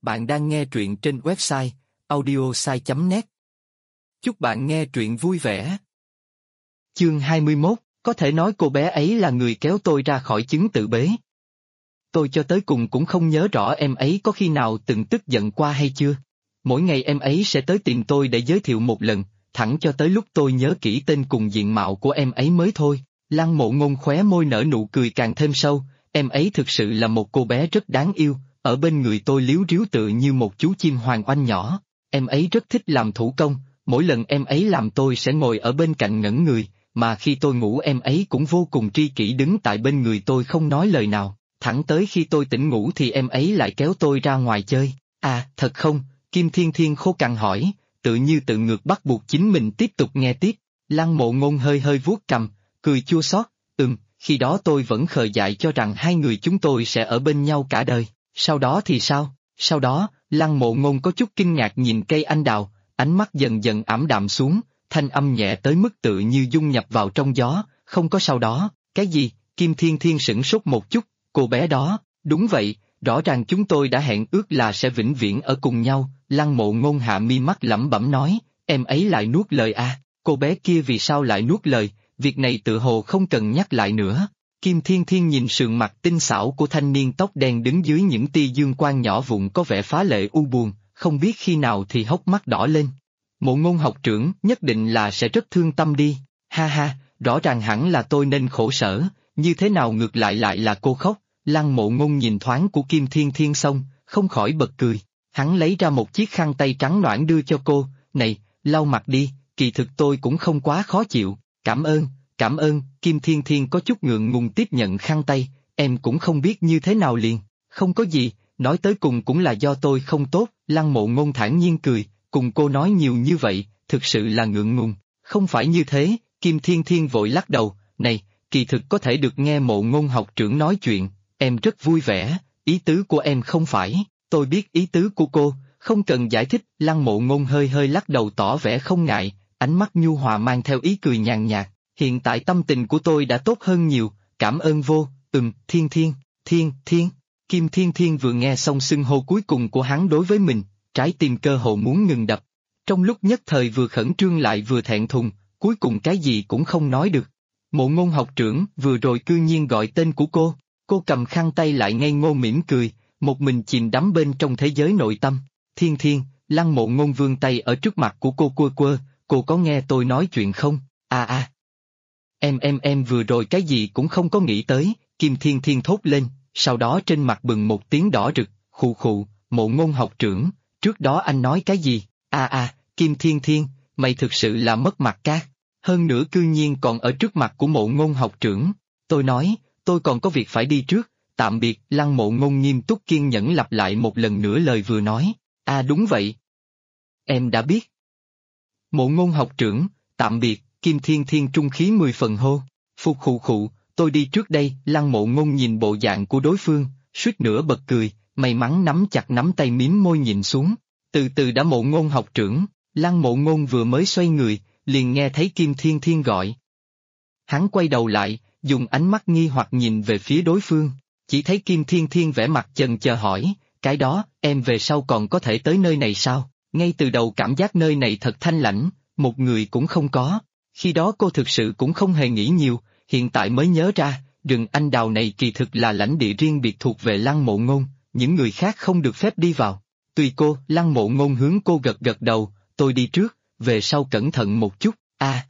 Bạn đang nghe truyện trên website audiosai.net. Chúc bạn nghe truyện vui vẻ. Chương 21, có thể nói cô bé ấy là người kéo tôi ra khỏi chứng tự bế. Tôi cho tới cùng cũng không nhớ rõ em ấy có khi nào từng tức giận qua hay chưa. Mỗi ngày em ấy sẽ tới tìm tôi để giới thiệu một lần, thẳng cho tới lúc tôi nhớ kỹ tên cùng diện mạo của em ấy mới thôi. Lăng Mộ Ngôn khóe môi nở nụ cười càng thêm sâu, em ấy thực sự là một cô bé rất đáng yêu, ở bên người tôi líu ríu tựa như một chú chim hoàng oanh nhỏ. Em ấy rất thích làm thủ công, mỗi lần em ấy làm tôi sẽ ngồi ở bên cạnh ngẩn người, mà khi tôi ngủ em ấy cũng vô cùng tri kỷ đứng tại bên người tôi không nói lời nào, thẳng tới khi tôi tỉnh ngủ thì em ấy lại kéo tôi ra ngoài chơi. À, thật không? Kim Thiên Thiên khô cằn hỏi, tự như tự ngược bắt buộc chính mình tiếp tục nghe tiếp. Lăng Mộ Ngôn hơi hơi vuốt cằm, cười chua xót, khi đó tôi vẫn khờ dại cho rằng hai người chúng tôi sẽ ở bên nhau cả đời, sau đó thì sao? Sau đó, Lăng Mộ Ngôn có chút kinh ngạc nhìn cây anh đào, ánh mắt dần dần ảm đạm xuống, thanh âm nhẹ tới mức tự như dung nhập vào trong gió, không có sau đó, cái gì? Kim Thiên Thiên sửng sốt một chút, cô bé đó, đúng vậy, rõ ràng chúng tôi đã hẹn ước là sẽ vĩnh viễn ở cùng nhau. Lăng Mộ Ngôn hạ mi mắt lẩm bẩm nói, em ấy lại nuốt lời à, cô bé kia vì sao lại nuốt lời, việc này tự hồ không cần nhắc lại nữa. Kim Thiên Thiên nhìn sườn mặt tinh xảo của thanh niên tóc đen đứng dưới những tia dương quang nhỏ vụn có vẻ phá lệ u buồn, không biết khi nào thì hốc mắt đỏ lên. Mộ Ngôn học trưởng nhất định là sẽ rất thương tâm đi, ha ha, rõ ràng hẳn là tôi nên khổ sở, như thế nào ngược lại lại là cô khóc. Lăng Mộ Ngôn nhìn thoáng của Kim Thiên Thiên xong, không khỏi bật cười, hắn lấy ra một chiếc khăn tay trắng nõn đưa cho cô, này, lau mặt đi, kỳ thực tôi cũng không quá khó chịu, cảm ơn, Kim Thiên Thiên có chút ngượng ngùng tiếp nhận khăn tay, em cũng không biết như thế nào liền, không có gì, nói tới cùng cũng là do tôi không tốt. Lăng Mộ Ngôn thản nhiên cười, cùng cô nói nhiều như vậy, thực sự là ngượng ngùng, không phải như thế. Kim Thiên Thiên vội lắc đầu, này, kỳ thực có thể được nghe Mộ Ngôn học trưởng nói chuyện, em rất vui vẻ, ý tứ của em không phải, tôi biết ý tứ của cô, không cần giải thích. Lăng Mộ Ngôn hơi hơi lắc đầu tỏ vẻ không ngại, ánh mắt nhu hòa mang theo ý cười nhàn nhạt, hiện tại tâm tình của tôi đã tốt hơn nhiều, cảm ơn vô, Thiên Thiên, Thiên. Kim Thiên Thiên vừa nghe xong xưng hô cuối cùng của hắn đối với mình, trái tim cơ hồ muốn ngừng đập. Trong lúc nhất thời vừa khẩn trương lại vừa thẹn thùng, cuối cùng cái gì cũng không nói được. Mộ Ngôn học trưởng vừa rồi cư nhiên gọi tên của cô cầm khăn tay lại ngây ngô mỉm cười, một mình chìm đắm bên trong thế giới nội tâm. Thiên Thiên, Lăng Mộ Ngôn vươn tay ở trước mặt của cô quơ, cô có nghe tôi nói chuyện không? Em vừa rồi cái gì cũng không có nghĩ tới. Kim Thiên Thiên thốt lên, sau đó trên mặt bừng một tiếng đỏ rực, khụ, Mộ Ngôn học trưởng, trước đó anh nói cái gì? Kim Thiên Thiên, mày thực sự là mất mặt ca, hơn nữa cư nhiên còn ở trước mặt của Mộ Ngôn học trưởng. Tôi nói, tôi còn có việc phải đi trước, tạm biệt. Lăng Mộ Ngôn nghiêm túc kiên nhẫn lặp lại một lần nữa lời vừa nói, đúng vậy. Em đã biết. Mộ Ngôn học trưởng, tạm biệt. Kim Thiên Thiên trung khí 10 phần hô, phục khụ, tôi đi trước đây. Lăng Mộ Ngôn nhìn bộ dạng của đối phương, suýt nữa bật cười, may mắn nắm chặt nắm tay mím môi nhìn xuống, từ từ đã. Mộ Ngôn học trưởng. Lăng Mộ Ngôn vừa mới xoay người, liền nghe thấy Kim Thiên Thiên gọi. Hắn quay đầu lại, dùng ánh mắt nghi hoặc nhìn về phía đối phương, chỉ thấy Kim Thiên Thiên vẻ mặt chần chờ hỏi, cái đó, em về sau còn có thể tới nơi này sao? Ngay từ đầu cảm giác nơi này thật thanh lãnh, một người cũng không có. Khi đó cô thực sự cũng không hề nghĩ nhiều, hiện tại mới nhớ ra, rừng anh đào này kỳ thực là lãnh địa riêng biệt thuộc về Lăng Mộ Ngôn, những người khác không được phép đi vào. Tùy cô. Lăng Mộ Ngôn hướng cô gật đầu, tôi đi trước, về sau cẩn thận một chút.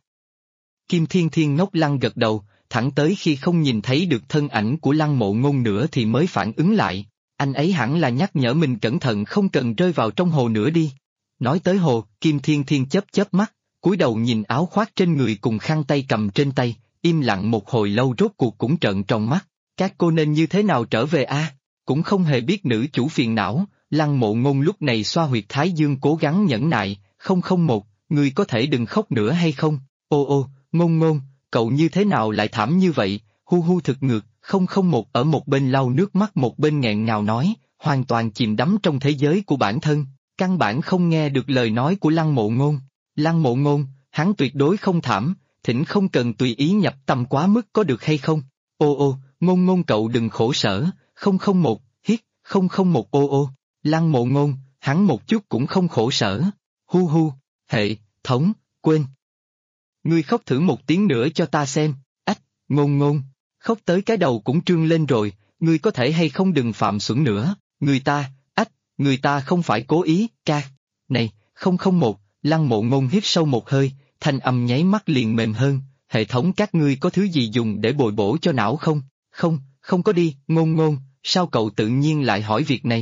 Kim Thiên Thiên ngốc lăng gật đầu, thẳng tới khi không nhìn thấy được thân ảnh của Lăng Mộ Ngôn nữa thì mới phản ứng lại, anh ấy hẳn là nhắc nhở mình cẩn thận không cần rơi vào trong hồ nữa đi. Nói tới hồ, Kim Thiên Thiên chớp mắt, cúi đầu nhìn áo khoác trên người cùng khăn tay cầm trên tay, im lặng một hồi lâu rốt cuộc cũng trợn tròn mắt, các cô nên như thế nào trở về cũng không hề biết nữ chủ phiền não. Lăng Mộ Ngôn lúc này xoa huyệt thái dương cố gắng nhẫn nại, 001, ngươi có thể đừng khóc nữa hay không? Ngôn, cậu như thế nào lại thảm như vậy? Hu thực ngược. 001 ở một bên lau nước mắt một bên nghẹn ngào nói, hoàn toàn chìm đắm trong thế giới của bản thân, căn bản không nghe được lời nói của Lăng Mộ Ngôn. Lăng Mộ Ngôn, hắn tuyệt đối không thảm, thỉnh không cần tùy ý nhập tâm quá mức có được hay không? Ngôn cậu đừng khổ sở. 001, hít, 001. Lăng Mộ Ngôn, hắn một chút cũng không khổ sở. Hu hu, hệ thống, quên. Ngươi khóc thử một tiếng nữa cho ta xem. Ách, Ngôn Ngôn, khóc tới cái đầu cũng trương lên rồi, ngươi có thể hay không đừng phạm xuẩn nữa, người ta không phải cố ý, ca. Này, 001, Lăng Mộ Ngôn hít sâu một hơi, thanh âm nháy mắt liền mềm hơn, hệ thống các ngươi có thứ gì dùng để bồi bổ cho não không? Không có đi, Ngôn Ngôn, sao cậu tự nhiên lại hỏi việc này?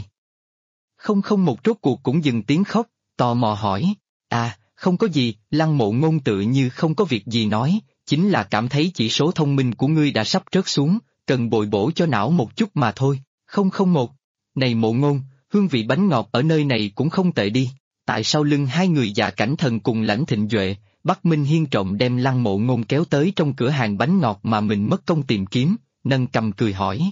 001 rốt cuộc cũng dừng tiếng khóc, tò mò hỏi, không có gì, Lăng Mộ Ngôn tự như không có việc gì nói, chính là cảm thấy chỉ số thông minh của ngươi đã sắp rớt xuống, cần bồi bổ cho não một chút mà thôi. 001, này Mộ Ngôn, hương vị bánh ngọt ở nơi này cũng không tệ đi. Tại sau lưng hai người Dạ Cảnh Thần cùng Lãnh Thịnh Duệ, Bắc Minh Hiên trộm đem Lăng Mộ Ngôn kéo tới trong cửa hàng bánh ngọt mà mình mất công tìm kiếm, nâng cầm cười hỏi,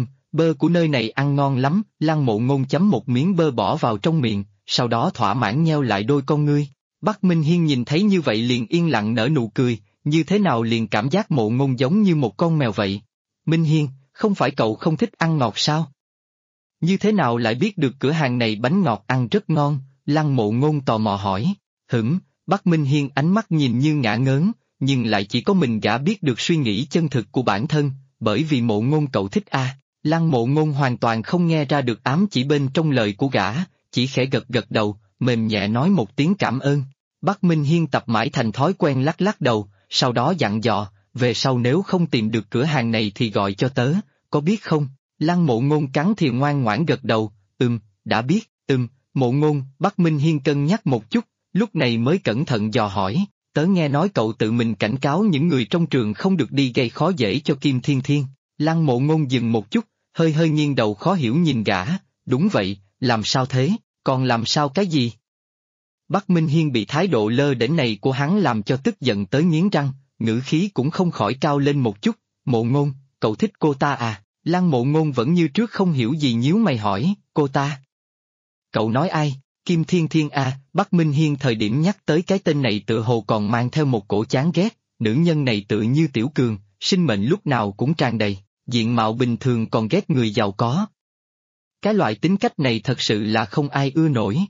bơ của nơi này ăn ngon lắm, Lăng Mộ Ngôn chấm một miếng bơ bỏ vào trong miệng, sau đó thỏa mãn nheo lại đôi con ngươi. Bắc Minh Hiên nhìn thấy như vậy liền yên lặng nở nụ cười, như thế nào liền cảm giác Mộ Ngôn giống như một con mèo vậy. Minh Hiên, không phải cậu không thích ăn ngọt sao? Như thế nào lại biết được cửa hàng này bánh ngọt ăn rất ngon? Lăng Mộ Ngôn tò mò hỏi. Bắc Minh Hiên ánh mắt nhìn như ngả ngớn, nhưng lại chỉ có mình gã biết được suy nghĩ chân thực của bản thân, bởi vì Mộ Ngôn cậu thích Lăng Mộ Ngôn hoàn toàn không nghe ra được ám chỉ bên trong lời của gã, chỉ khẽ gật gật đầu, mềm nhẹ nói một tiếng cảm ơn. Bắc Minh Hiên tập mãi thành thói quen lắc lắc đầu, sau đó dặn dò, về sau nếu không tìm được cửa hàng này thì gọi cho tớ, có biết không? Lăng Mộ Ngôn cắn thì ngoan ngoãn gật đầu, đã biết, Mộ Ngôn. Bắc Minh Hiên cân nhắc một chút, lúc này mới cẩn thận dò hỏi, tớ nghe nói cậu tự mình cảnh cáo những người trong trường không được đi gây khó dễ cho Kim Thiên Thiên. Lăng Mộ Ngôn dừng một chút, hơi nghiêng đầu khó hiểu nhìn gã, đúng vậy, làm sao thế, còn làm sao cái gì? Bắc Minh Hiên bị thái độ lơ đễnh này của hắn làm cho tức giận tới nghiến răng, ngữ khí cũng không khỏi cao lên một chút, Mộ Ngôn, cậu thích cô ta à? Lăng Mộ Ngôn vẫn như trước không hiểu gì nhíu mày hỏi, cô ta? Cậu nói ai? Kim Thiên Thiên à? Bắc Minh Hiên thời điểm nhắc tới cái tên này tựa hồ còn mang theo một cổ chán ghét, nữ nhân này tựa như Tiểu Cường, sinh mệnh lúc nào cũng tràn đầy, diện mạo bình thường còn ghét người giàu có. Cái loại tính cách này thật sự là không ai ưa nổi.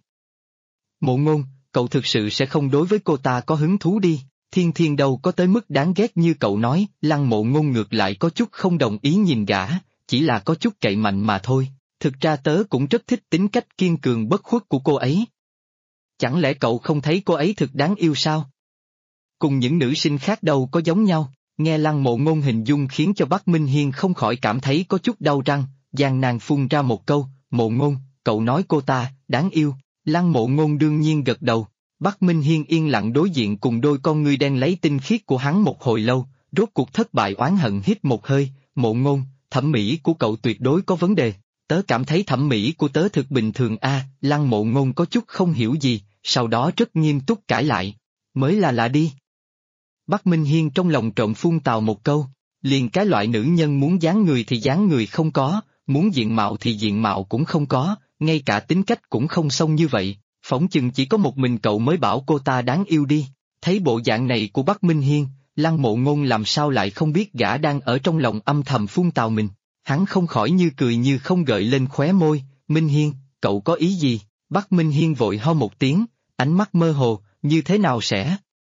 Mộ Ngôn, cậu thực sự sẽ không đối với cô ta có hứng thú đi, Thiên Thiên đâu có tới mức đáng ghét như cậu nói. Lăng Mộ Ngôn ngược lại có chút không đồng ý nhìn gã, chỉ là có chút cậy mạnh mà thôi, thực ra tớ cũng rất thích tính cách kiên cường bất khuất của cô ấy. Chẳng lẽ cậu không thấy cô ấy thực đáng yêu sao? Cùng những nữ sinh khác đâu có giống nhau. Nghe Lăng Mộ Ngôn hình dung khiến cho Bắc Minh Hiên không khỏi cảm thấy có chút đau răng, gian nan phun ra một câu, Mộ Ngôn, cậu nói cô ta, đáng yêu. Lăng Mộ Ngôn đương nhiên gật đầu. Bắc Minh Hiên yên lặng đối diện cùng đôi con ngươi đen lấy tinh khiết của hắn một hồi lâu, rốt cuộc thất bại oán hận hít một hơi, Mộ Ngôn, thẩm mỹ của cậu tuyệt đối có vấn đề, tớ cảm thấy thẩm mỹ của tớ thực bình thường Lăng Mộ Ngôn có chút không hiểu gì, sau đó rất nghiêm túc cãi lại, mới là lạ đi. Bắc Minh Hiên trong lòng trộm phun tào một câu, liền cái loại nữ nhân muốn dáng người thì dáng người không có, muốn diện mạo thì diện mạo cũng không có, ngay cả tính cách cũng không xong như vậy, phỏng chừng chỉ có một mình cậu mới bảo cô ta đáng yêu đi. Thấy bộ dạng này của Bắc Minh Hiên, Lăng Mộ Ngôn làm sao lại không biết gã đang ở trong lòng âm thầm phun tào mình, hắn không khỏi như cười như không gợi lên khóe môi, Minh Hiên, cậu có ý gì? Bắc Minh Hiên vội ho một tiếng, ánh mắt mơ hồ, như thế nào sẽ?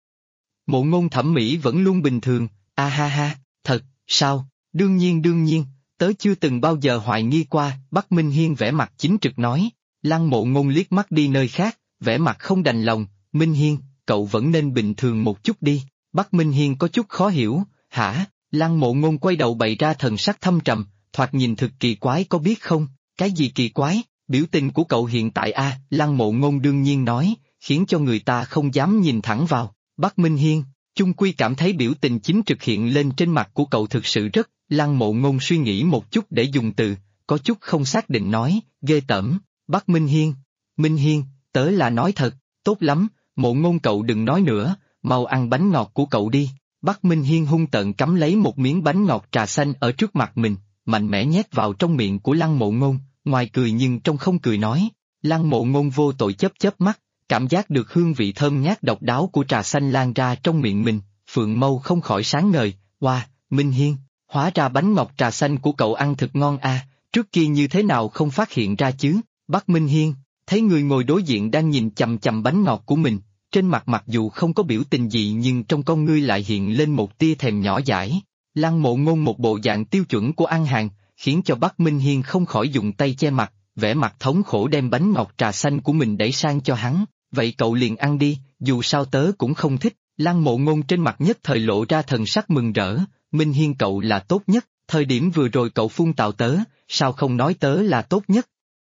Mộ Ngôn thẩm mỹ vẫn luôn bình thường, ha, thật, sao, đương nhiên, tớ chưa từng bao giờ hoài nghi qua. Bắc Minh Hiên vẻ mặt chính trực nói. Lăng Mộ Ngôn liếc mắt đi nơi khác, vẻ mặt không đành lòng, Minh Hiên, cậu vẫn nên bình thường một chút đi. Bắc Minh Hiên có chút khó hiểu, hả? Lăng Mộ Ngôn quay đầu bày ra thần sắc thâm trầm, thoạt nhìn thực kỳ quái có biết không? Cái gì kỳ quái? Biểu tình của cậu hiện tại Lăng Mộ Ngôn đương nhiên nói, khiến cho người ta không dám nhìn thẳng vào. Bắc Minh Hiên, chung quy cảm thấy biểu tình chính trực hiện lên trên mặt của cậu thực sự rất. Lăng Mộ Ngôn suy nghĩ một chút để dùng từ, có chút không xác định nói, ghê tởm. Bắc Minh Hiên, tớ là nói thật, tốt lắm, Mộ Ngôn cậu đừng nói nữa, mau ăn bánh ngọt của cậu đi. Bắc Minh Hiên hung tợn cắm lấy một miếng bánh ngọt trà xanh ở trước mặt mình, mạnh mẽ nhét vào trong miệng của Lăng Mộ Ngôn, ngoài cười nhưng trong không cười nói. Lăng Mộ Ngôn vô tội chớp mắt, cảm giác được hương vị thơm ngát độc đáo của trà xanh lan ra trong miệng mình, phượng mâu không khỏi sáng ngời, Minh Hiên, hóa ra bánh ngọt trà xanh của cậu ăn thật ngon trước kia như thế nào không phát hiện ra chứ? Bắc Minh Hiên, thấy người ngồi đối diện đang nhìn chằm chằm bánh ngọt của mình, trên mặt mặc dù không có biểu tình gì nhưng trong con ngươi lại hiện lên một tia thèm nhỏ dãi. Lăng Mộ Ngôn một bộ dạng tiêu chuẩn của ăn hàng, khiến cho Bắc Minh Hiên không khỏi dùng tay che mặt, vẻ mặt thống khổ đem bánh ngọt trà xanh của mình đẩy sang cho hắn. Vậy cậu liền ăn đi, dù sao tớ cũng không thích. Lăng Mộ Ngôn trên mặt nhất thời lộ ra thần sắc mừng rỡ, Minh Hiên cậu là tốt nhất, thời điểm vừa rồi cậu phun tào tớ, sao không nói tớ là tốt nhất.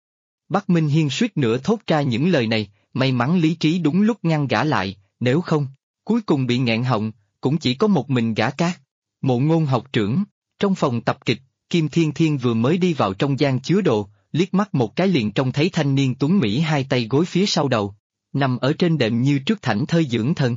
Bắc Minh Hiên suýt nữa thốt ra những lời này, may mắn lý trí đúng lúc ngăn gã lại, nếu không, cuối cùng bị nghẹn họng, cũng chỉ có một mình gã cát. Mộ Ngôn học trưởng, trong phòng tập kịch, Kim Thiên Thiên vừa mới đi vào trong gian chứa đồ, liếc mắt một cái liền trông thấy thanh niên tuấn Mỹ hai tay gối phía sau đầu, nằm ở trên đệm như trước thảnh thơi dưỡng thân.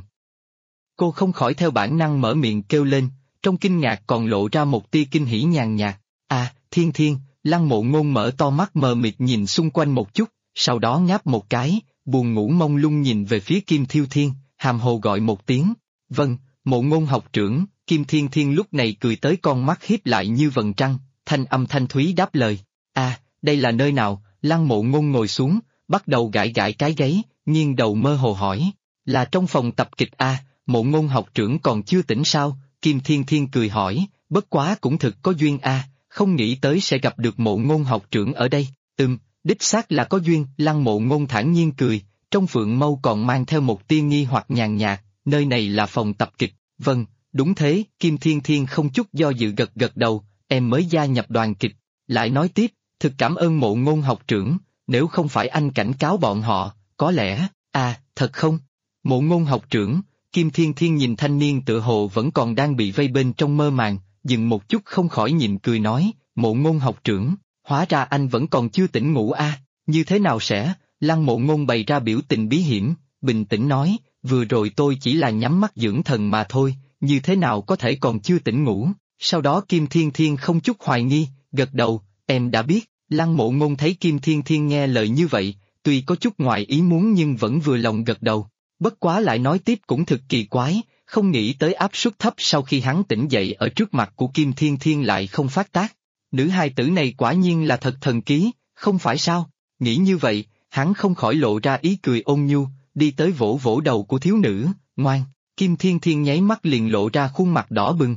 Cô không khỏi theo bản năng mở miệng kêu lên, trong kinh ngạc còn lộ ra một tia kinh hỉ nhàn nhạt. À, Thiên Thiên. Lăng Mộ Ngôn mở to mắt mờ mịt nhìn xung quanh một chút, sau đó ngáp một cái, buồn ngủ mông lung nhìn về phía Kim Thiêu Thiên, hàm hồ gọi một tiếng. Vâng, Mộ Ngôn học trưởng. Kim Thiên Thiên lúc này cười tới con mắt híp lại như vầng trăng, thanh âm thanh thúy đáp lời. À, đây là nơi nào? Lăng Mộ Ngôn ngồi xuống, bắt đầu gãi gãi cái gáy, nghiêng đầu mơ hồ hỏi. Là trong phòng tập kịch à, Mộ Ngôn học trưởng còn chưa tỉnh sao? Kim Thiên Thiên cười hỏi, bất quá cũng thực có duyên à, không nghĩ tới sẽ gặp được Mộ Ngôn học trưởng ở đây. Đích xác là có duyên. Lăng Mộ Ngôn thản nhiên cười, trong phượng mâu còn mang theo một tia nghi hoặc nhàn nhạt, nơi này là phòng tập kịch. Vâng, đúng thế. Kim Thiên Thiên không chút do dự gật gật đầu, em mới gia nhập đoàn kịch. Lại nói tiếp, thực cảm ơn Mộ Ngôn học trưởng, nếu không phải anh cảnh cáo bọn họ, có lẽ. À, thật không? Mộ Ngôn học trưởng. Kim Thiên Thiên nhìn thanh niên tựa hồ vẫn còn đang bị vây bên trong mơ màng, dừng một chút không khỏi nhịn cười nói, Mộ Ngôn học trưởng, hóa ra anh vẫn còn chưa tỉnh ngủ à, như thế nào sẽ? Lăng Mộ Ngôn bày ra biểu tình bí hiểm, bình tĩnh nói, vừa rồi tôi chỉ là nhắm mắt dưỡng thần mà thôi, như thế nào có thể còn chưa tỉnh ngủ? Sau đó Kim Thiên Thiên không chút hoài nghi, gật đầu, em đã biết. Lăng Mộ Ngôn thấy Kim Thiên Thiên nghe lời như vậy, tuy có chút ngoài ý muốn nhưng vẫn vừa lòng gật đầu. Bất quá lại nói tiếp cũng thực kỳ quái, không nghĩ tới áp suất thấp sau khi hắn tỉnh dậy ở trước mặt của Kim Thiên Thiên lại không phát tác. Nữ hài tử này quả nhiên là thật thần ký, không phải sao? Nghĩ như vậy, hắn không khỏi lộ ra ý cười ôn nhu, đi tới vỗ vỗ đầu của thiếu nữ, ngoan. Kim Thiên Thiên nháy mắt liền lộ ra khuôn mặt đỏ bừng.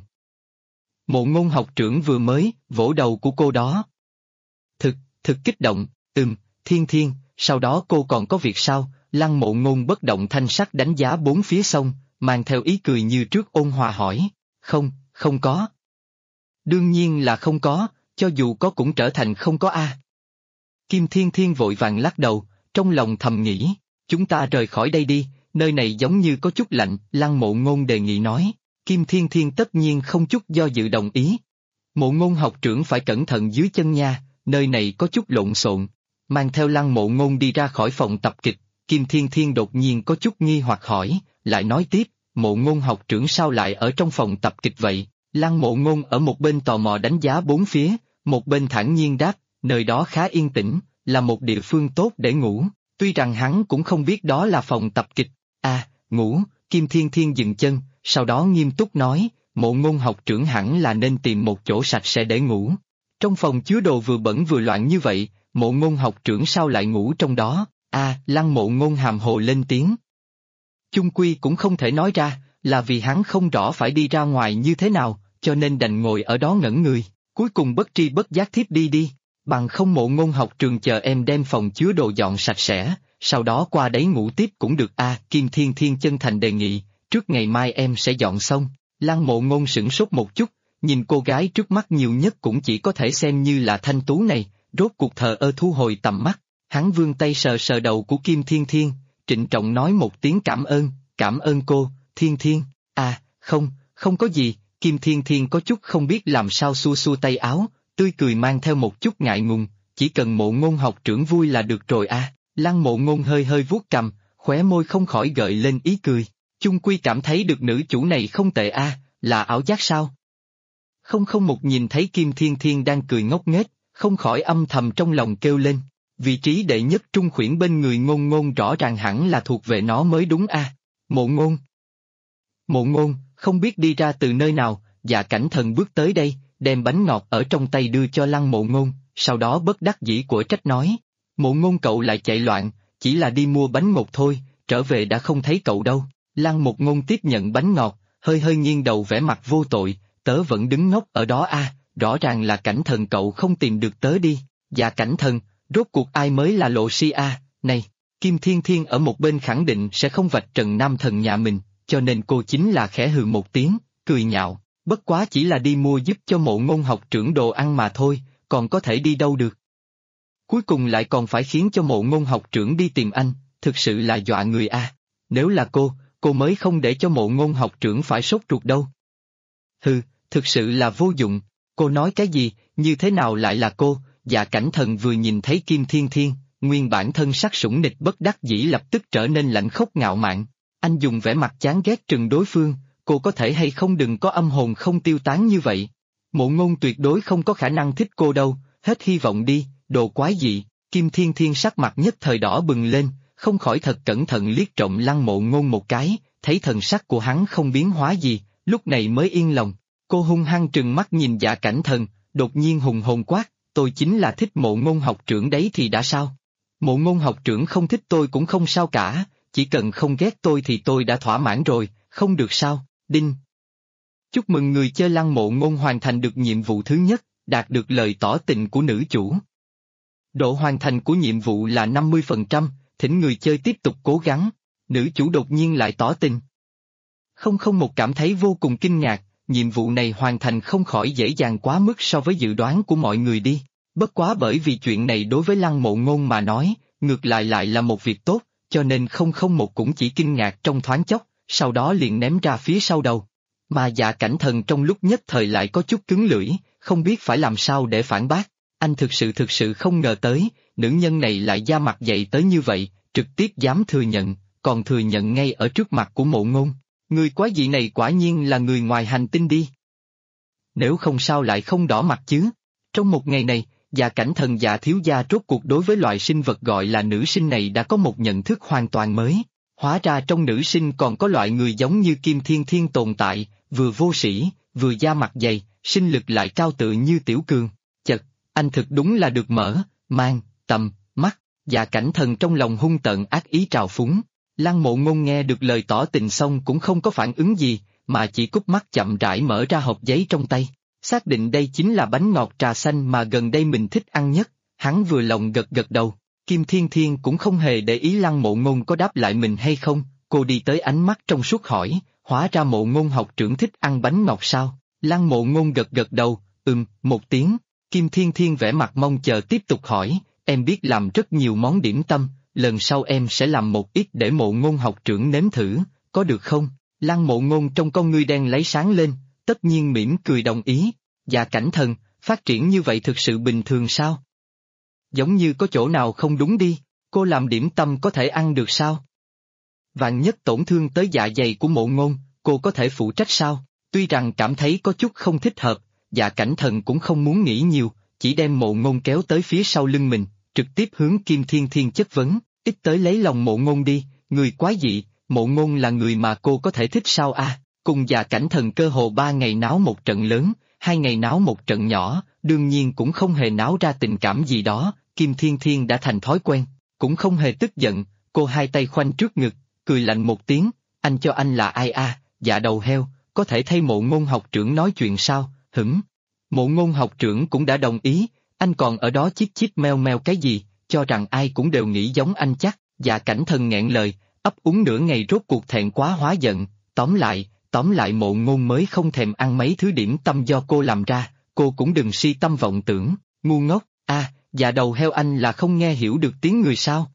Mộ Ngôn học trưởng vừa mới vỗ đầu của cô đó. Thực kích động. Thiên Thiên, sau đó cô còn có việc sao? Lăng Mộ Ngôn bất động thanh sắc đánh giá bốn phía sông, mang theo ý cười như trước ôn hòa hỏi. Không có. Đương nhiên là không có, cho dù có cũng trở thành không có a. Kim Thiên Thiên vội vàng lắc đầu, trong lòng thầm nghĩ, chúng ta rời khỏi đây đi, nơi này giống như có chút lạnh. Lăng Mộ Ngôn đề nghị nói. Kim Thiên Thiên tất nhiên không chút do dự đồng ý. Mộ Ngôn học trưởng phải cẩn thận dưới chân nha, nơi này có chút lộn xộn. Mang theo Lăng Mộ Ngôn đi ra khỏi phòng tập kịch, Kim Thiên Thiên đột nhiên có chút nghi hoặc hỏi, lại nói tiếp, Mộ Ngôn học trưởng sao lại ở trong phòng tập kịch vậy? Lăng Mộ Ngôn ở một bên tò mò đánh giá bốn phía, một bên thản nhiên đáp, nơi đó khá yên tĩnh, là một địa phương tốt để ngủ, tuy rằng hắn cũng không biết đó là phòng tập kịch. À, ngủ. Kim Thiên Thiên dừng chân, sau đó nghiêm túc nói, Mộ Ngôn học trưởng hẳn là nên tìm một chỗ sạch sẽ để ngủ. Trong phòng chứa đồ vừa bẩn vừa loạn như vậy, Mộ Ngôn học trưởng sao lại ngủ trong đó? À, Lăng Mộ Ngôn hàm hồ lên tiếng. Chung quy cũng không thể nói ra, là vì hắn không rõ phải đi ra ngoài như thế nào, cho nên đành ngồi ở đó ngẩn người, cuối cùng bất tri bất giác thiếp đi, bằng không Mộ Ngôn học trường chờ em đem phòng chứa đồ dọn sạch sẽ, sau đó qua đấy ngủ tiếp cũng được à. Kim Thiên Thiên chân thành đề nghị, trước ngày mai em sẽ dọn xong. Lăng Mộ Ngôn sửng sốt một chút, nhìn cô gái trước mắt nhiều nhất cũng chỉ có thể xem như là thanh tú này, rốt cuộc thờ ơ thu hồi tầm mắt, hắn vươn tay sờ sờ đầu của Kim Thiên Thiên, trịnh trọng nói một tiếng cảm ơn cô, Thiên Thiên. À, không có gì. Kim Thiên Thiên có chút không biết làm sao xua xua tay áo, tươi cười mang theo một chút ngại ngùng, chỉ cần Mộ Ngôn học trưởng vui là được rồi à. Lăng Mộ Ngôn hơi hơi vuốt cằm, khóe môi không khỏi gợi lên ý cười, chung quy cảm thấy được nữ chủ này không tệ à, là ảo giác sao? Không một nhìn thấy Kim Thiên Thiên đang cười ngốc nghếch, không khỏi âm thầm trong lòng kêu lên, vị trí đệ nhất trung khuyển bên người Ngôn Ngôn rõ ràng hẳn là thuộc về nó mới đúng à. Mộ Ngôn, không biết đi ra từ nơi nào, Dạ Cảnh Thần bước tới đây, đem bánh ngọt ở trong tay đưa cho Lăng Mộ Ngôn, sau đó bất đắc dĩ của trách nói, Mộ Ngôn cậu lại chạy loạn, chỉ là đi mua bánh ngọt thôi, trở về đã không thấy cậu đâu. Lăng Một Ngôn tiếp nhận bánh ngọt, hơi hơi nghiêng đầu vẻ mặt vô tội, tớ vẫn đứng ngốc ở đó a, rõ ràng là Cảnh Thần cậu không tìm được tớ đi. Dạ Cảnh Thần, rốt cuộc ai mới là Lộ Si a? Này, Kim Thiên Thiên ở một bên khẳng định sẽ không vạch trần nam thần nhà mình, cho nên cô chính là khẽ hừ một tiếng, cười nhạo, bất quá chỉ là đi mua giúp cho Mộ Ngôn học trưởng đồ ăn mà thôi, còn có thể đi đâu được. Cuối cùng lại còn phải khiến cho Mộ Ngôn học trưởng đi tìm anh, thực sự là dọa người a. Nếu là cô mới không để cho Mộ Ngôn học trưởng phải sốt ruột đâu. Hừ, thực sự là vô dụng, cô nói cái gì, như thế nào lại là cô? Dạ Cảnh Thần vừa nhìn thấy Kim Thiên Thiên, nguyên bản thân sắc sủng nịch bất đắc dĩ lập tức trở nên lạnh khốc ngạo mạn. Anh dùng vẻ mặt chán ghét trừng đối phương, cô có thể hay không đừng có âm hồn không tiêu tán như vậy. Mộ Ngôn tuyệt đối không có khả năng thích cô đâu, hết hy vọng đi, đồ quái dị. Kim Thiên Thiên sắc mặt nhất thời đỏ bừng lên, không khỏi thật cẩn thận liếc trộm Lăng Mộ Ngôn một cái, thấy thần sắc của hắn không biến hóa gì, lúc này mới yên lòng. Cô hung hăng trừng mắt nhìn Dạ Cảnh Thần, đột nhiên hùng hồn quát, tôi chính là thích Mộ Ngôn học trưởng đấy thì đã sao? Mộ Ngôn học trưởng không thích tôi cũng không sao cả, chỉ cần không ghét tôi thì tôi đã thỏa mãn rồi, không được sao? Đinh! Chúc mừng người chơi Lăng Mộ Ngôn hoàn thành được nhiệm vụ thứ nhất, đạt được lời tỏ tình của nữ chủ. Độ hoàn thành của nhiệm vụ là 50%, thỉnh người chơi tiếp tục cố gắng. Nữ chủ đột nhiên lại tỏ tình. 001 cảm thấy vô cùng kinh ngạc, nhiệm vụ này hoàn thành không khỏi dễ dàng quá mức so với dự đoán của mọi người đi. Bất quá bởi vì chuyện này đối với Lăng Mộ Ngôn mà nói, ngược lại là một việc tốt, cho nên 001 cũng chỉ kinh ngạc trong thoáng chốc, sau đó liền ném ra phía sau đầu. Mà Dạ Cảnh Thần trong lúc nhất thời lại có chút cứng lưỡi, không biết phải làm sao để phản bác. Anh thực sự không ngờ tới, nữ nhân này lại da mặt dày tới như vậy, trực tiếp dám thừa nhận, còn thừa nhận ngay ở trước mặt của Mộ Ngôn. Người quái dị này quả nhiên là người ngoài hành tinh đi. Nếu không sao lại không đỏ mặt chứ. Trong một ngày này, Dạ Cảnh Thần Dạ thiếu gia rốt cuộc đối với loại sinh vật gọi là nữ sinh này đã có một nhận thức hoàn toàn mới. Hóa ra trong nữ sinh còn có loại người giống như Kim Thiên Thiên tồn tại, vừa vô sĩ, vừa da mặt dày, sinh lực lại cao tự như Tiểu Cường. Chật, anh thực đúng là được mở, mang, tầm, mắt. Dạ Cảnh Thần trong lòng hung tợn ác ý trào phúng. Lăng Mộ Ngôn nghe được lời tỏ tình xong cũng không có phản ứng gì, mà chỉ cúp mắt chậm rãi mở ra hộp giấy trong tay. Xác định đây chính là bánh ngọt trà xanh mà gần đây mình thích ăn nhất, hắn vừa lòng gật gật đầu. Kim Thiên Thiên cũng không hề để ý Lăng Mộ Ngôn có đáp lại mình hay không, cô đi tới ánh mắt trong suốt hỏi, hóa ra Mộ Ngôn học trưởng thích ăn bánh ngọt sao? Lăng Mộ Ngôn gật gật đầu, một tiếng. Kim Thiên Thiên vẻ mặt mong chờ tiếp tục hỏi, em biết làm rất nhiều món điểm tâm, lần sau em sẽ làm một ít để Mộ Ngôn học trưởng nếm thử, có được không? Lăng Mộ Ngôn trong con ngươi đen lấy sáng lên, tất nhiên mỉm cười đồng ý. Dạ Cảnh Thần, phát triển như vậy thực sự bình thường sao? Giống như có chỗ nào không đúng đi, cô làm điểm tâm có thể ăn được sao? Vạn nhất tổn thương tới dạ dày của Mộ Ngôn, cô có thể phụ trách sao? Tuy rằng cảm thấy có chút không thích hợp, Dạ Cảnh Thần cũng không muốn nghĩ nhiều, chỉ đem Mộ Ngôn kéo tới phía sau lưng mình, trực tiếp hướng Kim Thiên Thiên chất vấn, ít tới lấy lòng Mộ Ngôn đi, người quái dị, Mộ Ngôn là người mà cô có thể thích sao a? Cùng Dạ Cảnh Thần cơ hồ 3 ngày náo một trận lớn, 2 ngày náo một trận nhỏ, đương nhiên cũng không hề náo ra tình cảm gì đó, Kim Thiên Thiên đã thành thói quen, cũng không hề tức giận, cô hai tay khoanh trước ngực, cười lạnh một tiếng, anh cho anh là ai a? Dạ đầu heo, có thể thay Mộ Ngôn học trưởng nói chuyện sao? Mộ Ngôn học trưởng cũng đã đồng ý, anh còn ở đó chíp chíp meo meo cái gì, cho rằng ai cũng đều nghĩ giống anh chắc. Dạ Cảnh Thần nghẹn lời, ấp úng nửa ngày rốt cuộc thẹn quá hóa giận, tóm lại Mộ Ngôn mới không thèm ăn mấy thứ điểm tâm do cô làm ra, cô cũng đừng si tâm vọng tưởng, ngu ngốc, dạ đầu heo anh là không nghe hiểu được tiếng người sao?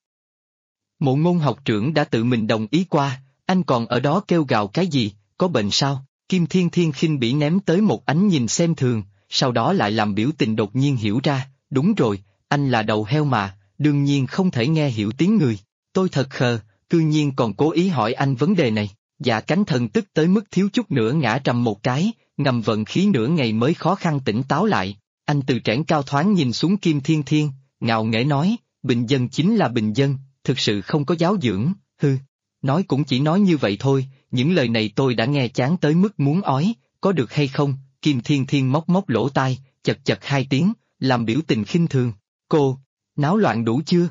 Mộ Ngôn học trưởng đã tự mình đồng ý qua, anh còn ở đó kêu gào cái gì, có bệnh sao? Kim Thiên Thiên khinh bỉ ném tới một ánh nhìn xem thường, sau đó lại làm biểu tình đột nhiên hiểu ra, đúng rồi, anh là đầu heo mà, đương nhiên không thể nghe hiểu tiếng người, tôi thật khờ, cư nhiên còn cố ý hỏi anh vấn đề này. Dạ Cánh Thần tức tới mức thiếu chút nữa ngã trầm một cái, ngầm vận khí nửa ngày mới khó khăn tỉnh táo lại. Anh từ trẻn cao thoáng nhìn xuống Kim Thiên Thiên, ngạo nghễ nói, bình dân chính là bình dân, thực sự không có giáo dưỡng, nói cũng chỉ nói như vậy thôi, những lời này tôi đã nghe chán tới mức muốn ói, có được hay không? Kim Thiên Thiên móc lỗ tai, chật chật 2 tiếng, làm biểu tình khinh thường. Náo loạn đủ chưa?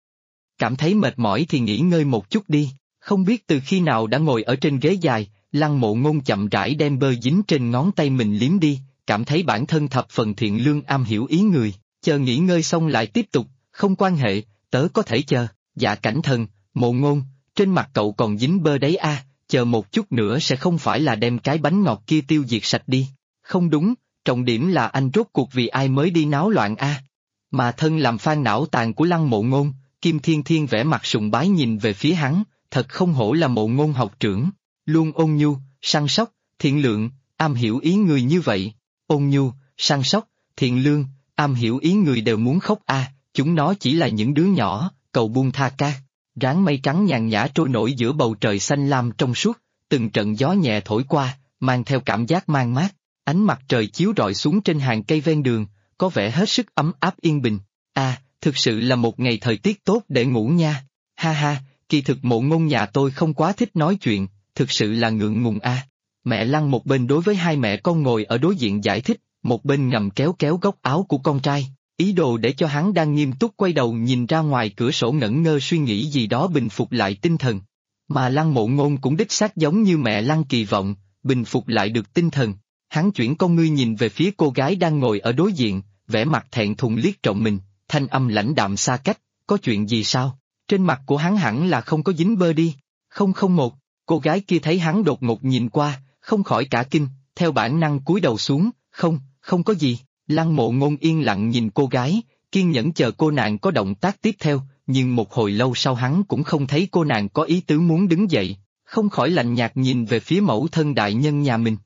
Cảm thấy mệt mỏi thì nghỉ ngơi một chút đi, không biết từ khi nào đã ngồi ở trên ghế dài, Lăng Mộ Ngôn chậm rãi đem bơ dính trên ngón tay mình liếm đi, cảm thấy bản thân thập phần thiện lương am hiểu ý người, chờ nghỉ ngơi xong lại tiếp tục, không quan hệ, tớ có thể chờ, dạ cảnh thần, Mộ Ngôn, trên mặt cậu còn dính bơ đấy a, chờ một chút nữa sẽ không phải là đem cái bánh ngọt kia tiêu diệt sạch đi, không đúng, trọng điểm là anh rốt cuộc vì ai mới đi náo loạn a. Mà thân làm fan não tàn của Lăng Mộ Ngôn, Kim Thiên Thiên vẻ mặt sùng bái nhìn về phía hắn, thật không hổ là Mộ Ngôn học trưởng, luôn ôn nhu, săn sóc, thiện lượng, am hiểu ý người như vậy, ôn nhu, săn sóc, thiện lương, am hiểu ý người đều muốn khóc a, chúng nó chỉ là những đứa nhỏ, cầu buông tha ca. Ráng mây trắng nhàn nhã trôi nổi giữa bầu trời xanh lam trong suốt, từng trận gió nhẹ thổi qua, mang theo cảm giác man mát, ánh mặt trời chiếu rọi xuống trên hàng cây ven đường, có vẻ hết sức ấm áp yên bình. Thực sự là một ngày thời tiết tốt để ngủ nha. Ha ha, kỳ thực Mộ Ngôn nhà tôi không quá thích nói chuyện, thực sự là ngượng ngùng a. Mẹ Lăng một bên đối với hai mẹ con ngồi ở đối diện giải thích, một bên ngầm kéo kéo góc áo của con trai, ý đồ để cho hắn đang nghiêm túc quay đầu nhìn ra ngoài cửa sổ ngẩn ngơ suy nghĩ gì đó bình phục lại tinh thần. Mà Lăng Mộ Ngôn cũng đích xác giống như mẹ Lăng kỳ vọng, bình phục lại được tinh thần. Hắn chuyển con ngươi nhìn về phía cô gái đang ngồi ở đối diện, vẻ mặt thẹn thùng liếc trộm mình, thanh âm lãnh đạm xa cách, có chuyện gì sao? Trên mặt của hắn hẳn là không có dính bơ đi. 001, cô gái kia thấy hắn đột ngột nhìn qua, không khỏi cả kinh, theo bản năng cúi đầu xuống, không có gì. Lăng Mộ Ngôn yên lặng nhìn cô gái, kiên nhẫn chờ cô nàng có động tác tiếp theo, nhưng một hồi lâu sau hắn cũng không thấy cô nàng có ý tứ muốn đứng dậy, không khỏi lạnh nhạt nhìn về phía mẫu thân đại nhân nhà mình.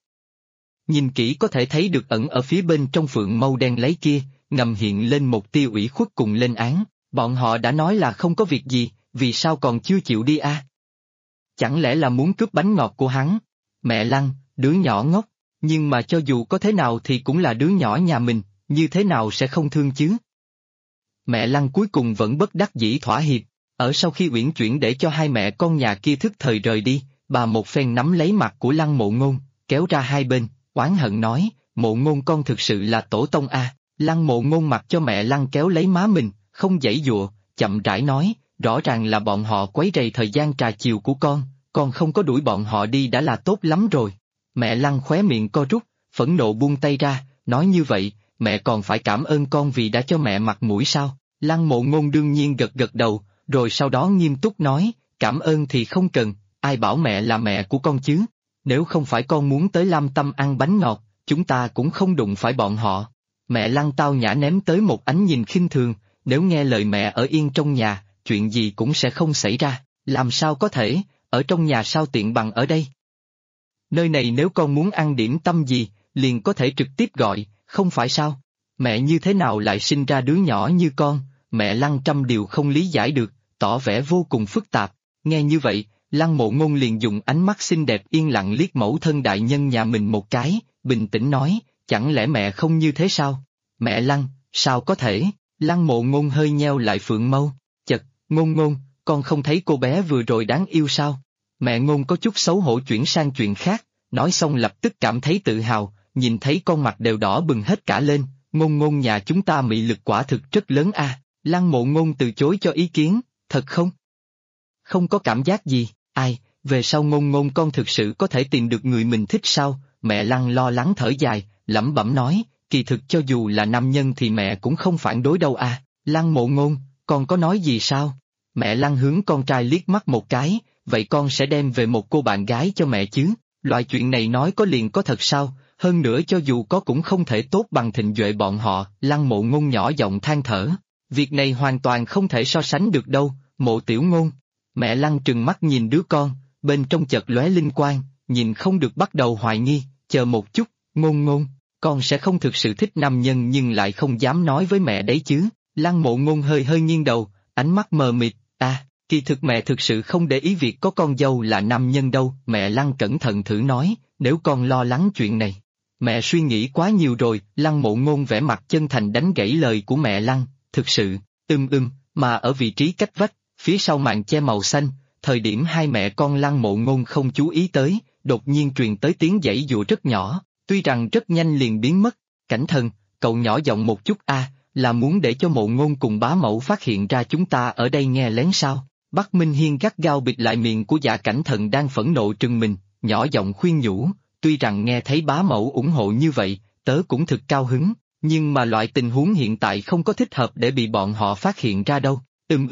Nhìn kỹ có thể thấy được ẩn ở phía bên trong phượng mâu đen lấy kia, ngầm hiện lên một tia ủy khuất cùng lên án, bọn họ đã nói là không có việc gì, vì sao còn chưa chịu đi a? Chẳng lẽ là muốn cướp bánh ngọt của hắn? Mẹ Lăng, đứa nhỏ ngốc, nhưng mà cho dù có thế nào thì cũng là đứa nhỏ nhà mình, như thế nào sẽ không thương chứ? Mẹ Lăng cuối cùng vẫn bất đắc dĩ thỏa hiệp, ở sau khi uyển chuyển để cho hai mẹ con nhà kia thức thời rời đi, bà một phen nắm lấy mặt của Lăng Mộ Ngôn, kéo ra hai bên, oán hận nói, Mộ Ngôn con thực sự là tổ tông a. Lăng Mộ Ngôn mặc cho mẹ Lăng kéo lấy má mình, không giãy giụa, chậm rãi nói, rõ ràng là bọn họ quấy rầy thời gian trà chiều của con không có đuổi bọn họ đi đã là tốt lắm rồi. Mẹ Lăng khóe miệng co rút, phẫn nộ buông tay ra, nói như vậy, mẹ còn phải cảm ơn con vì đã cho mẹ mặt mũi sao? Lăng Mộ Ngôn đương nhiên gật gật đầu, rồi sau đó nghiêm túc nói, cảm ơn thì không cần, ai bảo mẹ là mẹ của con chứ? Nếu không phải con muốn tới Lam Tâm ăn bánh ngọt, chúng ta cũng không đụng phải bọn họ. Mẹ Lăng tao nhã ném tới một ánh nhìn khinh thường, nếu nghe lời mẹ ở yên trong nhà, chuyện gì cũng sẽ không xảy ra, làm sao có thể, ở trong nhà sao tiện bằng ở đây? Nơi này nếu con muốn ăn điểm tâm gì, liền có thể trực tiếp gọi, không phải sao? Mẹ như thế nào lại sinh ra đứa nhỏ như con? Mẹ Lăng trăm điều không lý giải được, tỏ vẻ vô cùng phức tạp. Nghe như vậy, Lăng Mộ Ngôn liền dùng ánh mắt xinh đẹp yên lặng liếc mẫu thân đại nhân nhà mình một cái, bình tĩnh nói, chẳng lẽ mẹ không như thế sao? Mẹ Lăng, sao có thể? Lăng Mộ Ngôn hơi nheo lại phượng mâu, chật, Ngôn, con không thấy cô bé vừa rồi đáng yêu sao? Mẹ Ngôn có chút xấu hổ chuyển sang chuyện khác, nói xong lập tức cảm thấy tự hào, nhìn thấy con mặt đều đỏ bừng hết cả lên, Ngôn nhà chúng ta mị lực quả thực rất lớn a. Lăng Mộ Ngôn từ chối cho ý kiến, thật không? Không có cảm giác gì, ai, về sau Ngôn con thực sự có thể tìm được người mình thích sao? Mẹ Lăng lo lắng thở dài, lẩm bẩm nói, kỳ thực cho dù là nam nhân thì mẹ cũng không phản đối đâu a. Lăng Mộ Ngôn, con có nói gì sao? Mẹ Lăng hướng con trai liếc mắt một cái, vậy con sẽ đem về một cô bạn gái cho mẹ chứ? Loại chuyện này nói có liền có thật sao? Hơn nữa cho dù có cũng không thể tốt bằng Thịnh Duệ bọn họ. Lăng Mộ Ngôn nhỏ giọng than thở, việc này hoàn toàn không thể so sánh được đâu, Mộ Tiểu Ngôn. Mẹ Lăng trừng mắt nhìn đứa con, bên trong chợt lóe linh quang, nhìn không được bắt đầu hoài nghi, chờ một chút, Ngôn, con sẽ không thực sự thích nam nhân nhưng lại không dám nói với mẹ đấy chứ? Lăng Mộ Ngôn hơi nghiêng đầu, ánh mắt mờ mịt, kỳ thực mẹ thực sự không để ý việc có con dâu là nam nhân đâu. Mẹ Lăng cẩn thận thử nói, nếu con lo lắng chuyện này, mẹ suy nghĩ quá nhiều rồi. Lăng Mộ Ngôn vẻ mặt chân thành đánh gãy lời của mẹ Lăng, thực sự, mà ở vị trí cách vách, phía sau màn che màu xanh, thời điểm hai mẹ con Lăng Mộ Ngôn không chú ý tới, đột nhiên truyền tới tiếng giãy giụa rất nhỏ, tuy rằng rất nhanh liền biến mất. Cảnh thần, cậu nhỏ giọng một chút là muốn để cho Mộ Ngôn cùng bá mẫu phát hiện ra chúng ta ở đây nghe lén sao? Bắc Minh Hiên gắt gao bịt lại miệng của Dạ Cảnh Thần đang phẫn nộ trừng mình, nhỏ giọng khuyên nhủ, tuy rằng nghe thấy bá mẫu ủng hộ như vậy, tớ cũng thực cao hứng, nhưng mà loại tình huống hiện tại không có thích hợp để bị bọn họ phát hiện ra đâu.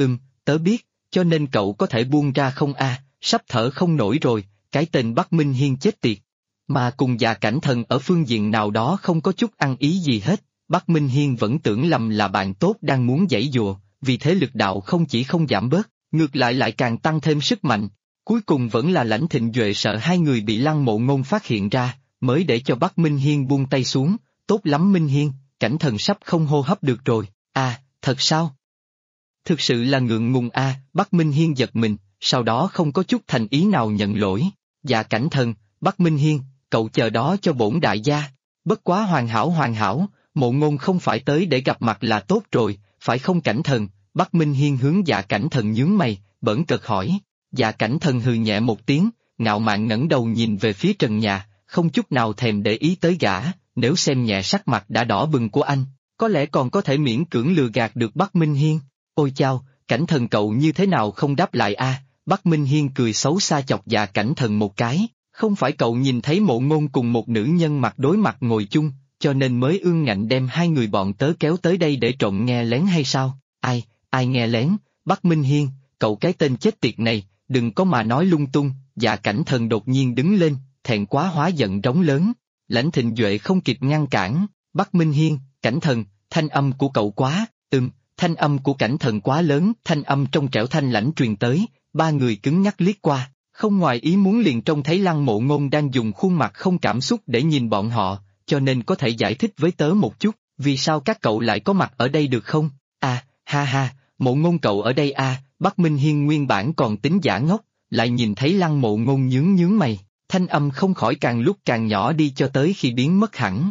Tớ biết, cho nên cậu có thể buông ra không a? Sắp thở không nổi rồi, cái tên Bắc Minh Hiên chết tiệt. Mà cùng Dạ Cảnh Thần ở phương diện nào đó không có chút ăn ý gì hết, Bắc Minh Hiên vẫn tưởng lầm là bạn tốt đang muốn giãy giụa, vì thế lực đạo không chỉ không giảm bớt, ngược lại lại càng tăng thêm sức mạnh. Cuối cùng vẫn là Lãnh Thịnh Duệ sợ hai người bị Lăng Mộ Ngôn phát hiện ra, mới để cho Bắc Minh Hiên buông tay xuống. Tốt lắm Minh Hiên, Cảnh Thần sắp không hô hấp được rồi. À, thật sao? Thực sự là ngượng ngùng a. Bắc Minh Hiên giật mình, sau đó không có chút thành ý nào nhận lỗi. Dạ Cảnh Thần, Bắc Minh Hiên, cậu chờ đó cho bổn đại gia. Bất quá hoàn hảo, Mộ Ngôn không phải tới để gặp mặt là tốt rồi, phải không Cảnh Thần? Bắc Minh Hiên hướng Dạ Cảnh Thần nhướng mày, bỡn cợt hỏi. Dạ Cảnh Thần hừ nhẹ một tiếng, ngạo mạn ngẩng đầu nhìn về phía trần nhà, không chút nào thèm để ý tới gã. Nếu xem nhẹ sắc mặt đã đỏ bừng của anh, có lẽ còn có thể miễn cưỡng lừa gạt được Bắc Minh Hiên. Ôi chao, Cảnh Thần cậu như thế nào không đáp lại a? Bắc Minh Hiên cười xấu xa chọc Dạ Cảnh Thần một cái, không phải cậu nhìn thấy Mộ Ngôn cùng một nữ nhân mặt đối mặt ngồi chung, cho nên mới ương ngạnh đem hai người bọn tớ kéo tới đây để trộm nghe lén hay sao? Ai nghe lén? Bắc Minh Hiên, cậu cái tên chết tiệt này, đừng có mà nói lung tung. Dạ Cảnh Thần đột nhiên đứng lên, thẹn quá hóa giận rống lớn. Lãnh Thịnh Duệ không kịp ngăn cản. Bắc Minh Hiên, Cảnh Thần, thanh âm của cậu quá, thanh âm của Cảnh Thần quá lớn. Thanh âm trong trẻo thanh lãnh truyền tới, ba người cứng nhắc liếc qua, không ngoài ý muốn liền trông thấy Lăng Mộ Ngôn đang dùng khuôn mặt không cảm xúc để nhìn bọn họ, cho nên có thể giải thích với tớ một chút, vì sao các cậu lại có mặt ở đây được không? À, ha, Mộ Ngôn cậu ở đây à? Bắc Minh Hiên nguyên bản còn tính giả ngốc, lại nhìn thấy Lăng Mộ Ngôn nhướng mày, thanh âm không khỏi càng lúc càng nhỏ đi cho tới khi biến mất hẳn.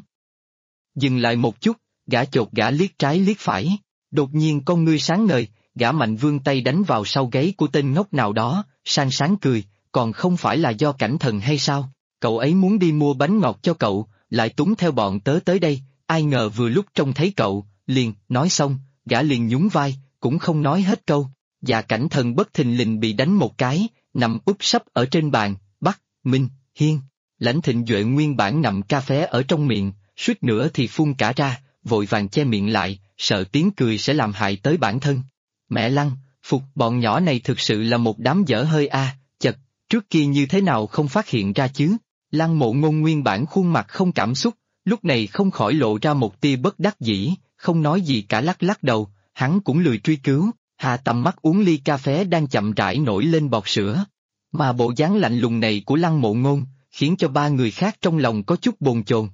Dừng lại một chút, gã chột gã liếc trái liếc phải, đột nhiên con ngươi sáng ngời, gã mạnh vươn tay đánh vào sau gáy của tên ngốc nào đó, sáng cười, còn không phải là do Cảnh Thần hay sao? Cậu ấy muốn đi mua bánh ngọt cho cậu, lại túng theo bọn tớ tới đây, ai ngờ vừa lúc trông thấy cậu, liền, nói xong, gã liền nhún vai, cũng không nói hết câu. Dạ Cảnh Thần bất thình lình bị đánh một cái, nằm úp sấp ở trên bàn. Bắc Minh Hiên, Lãnh Thịnh Duệ nguyên bản ngậm cà phê ở trong miệng, suýt nữa thì phun cả ra, vội vàng che miệng lại, sợ tiếng cười sẽ làm hại tới bản thân. Mẹ Lăng, phục bọn nhỏ này thực sự là một đám dở hơi a. Chật, trước kia như thế nào không phát hiện ra chứ? Lăng Mộ Ngôn nguyên bản khuôn mặt không cảm xúc, lúc này không khỏi lộ ra một tia bất đắc dĩ, không nói gì cả lắc đầu, hắn cũng lười truy cứu, hạ tầm mắt uống ly cà phê đang chậm rãi nổi lên bọt sữa. Mà bộ dáng lạnh lùng này của Lăng Mộ Ngôn, khiến cho ba người khác trong lòng có chút bồn chồn.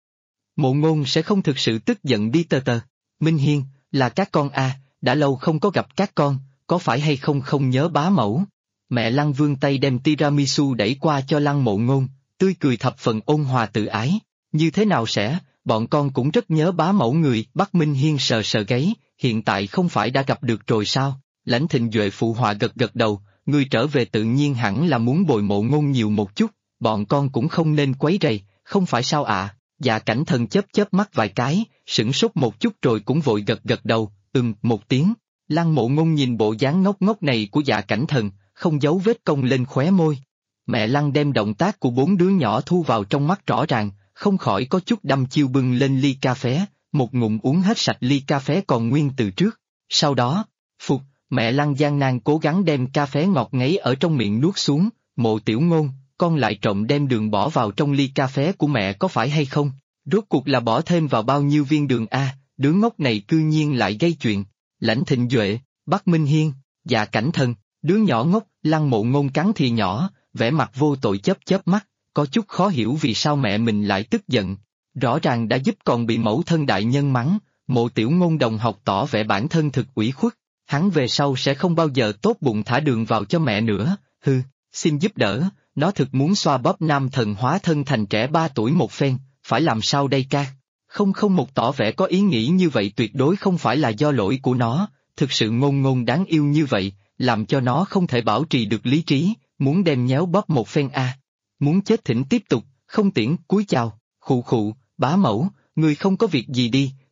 Mộ Ngôn sẽ không thực sự tức giận đi tờ. Minh Hiên, là các con à, đã lâu không có gặp các con, có phải hay không nhớ bá mẫu? Mẹ Lăng vươn tay đem tiramisu đẩy qua cho Lăng Mộ Ngôn, tươi cười thập phần ôn hòa tự ái. Như thế nào sẽ, bọn con cũng rất nhớ bá mẫu người. Bắc Minh Hiên sờ gáy, hiện tại không phải đã gặp được rồi sao? Lãnh Thịnh Duệ phụ họa gật đầu, người trở về tự nhiên hẳn là muốn bồi Mộ Ngôn nhiều một chút, bọn con cũng không nên quấy rầy, không phải sao ạ? Dạ Cảnh Thần chớp mắt vài cái, sửng sốt một chút rồi cũng vội gật đầu, một tiếng. Lăng Mộ Ngôn nhìn bộ dáng ngốc này của Dạ Cảnh Thần, không giấu vết cong lên khóe môi. Mẹ Lăng đem động tác của bốn đứa nhỏ thu vào trong mắt rõ ràng, không khỏi có chút đăm chiêu bưng lên ly cà phê, một ngụm uống hết sạch ly cà phê còn nguyên từ trước. Sau đó, mẹ Lăng gian nan cố gắng đem cà phê ngọt ngấy ở trong miệng nuốt xuống. Mộ Tiểu Ngôn, con lại trộm đem đường bỏ vào trong ly cà phê của mẹ có phải hay không? Rốt cuộc là bỏ thêm vào bao nhiêu viên đường a? Đứa ngốc này cư nhiên lại gây chuyện. Lãnh Thịnh Duệ, Bắc Minh Hiên, Dạ Cảnh Thần, đứa nhỏ ngốc. Lăng Mộ Ngôn cắn thì nhỏ, vẻ mặt vô tội chớp mắt, có chút khó hiểu vì sao mẹ mình lại tức giận. Rõ ràng đã giúp còn bị mẫu thân đại nhân mắng. Mộ Tiểu Ngôn đồng học tỏ vẻ bản thân thực ủy khuất, hắn về sau sẽ không bao giờ tốt bụng thả đường vào cho mẹ nữa. Xin giúp đỡ, nó thực muốn xoa bóp nam thần hóa thân thành trẻ 3 tuổi một phen, phải làm sao đây ca? Không một tỏ vẻ có ý nghĩ như vậy tuyệt đối không phải là do lỗi của nó, thực sự ngôn đáng yêu như vậy, làm cho nó không thể bảo trì được lý trí, muốn đem nhéo bóp một phen a. Muốn chết thỉnh tiếp tục, không tiễn, cúi chào, khụ, bá mẫu, người không có việc gì đi,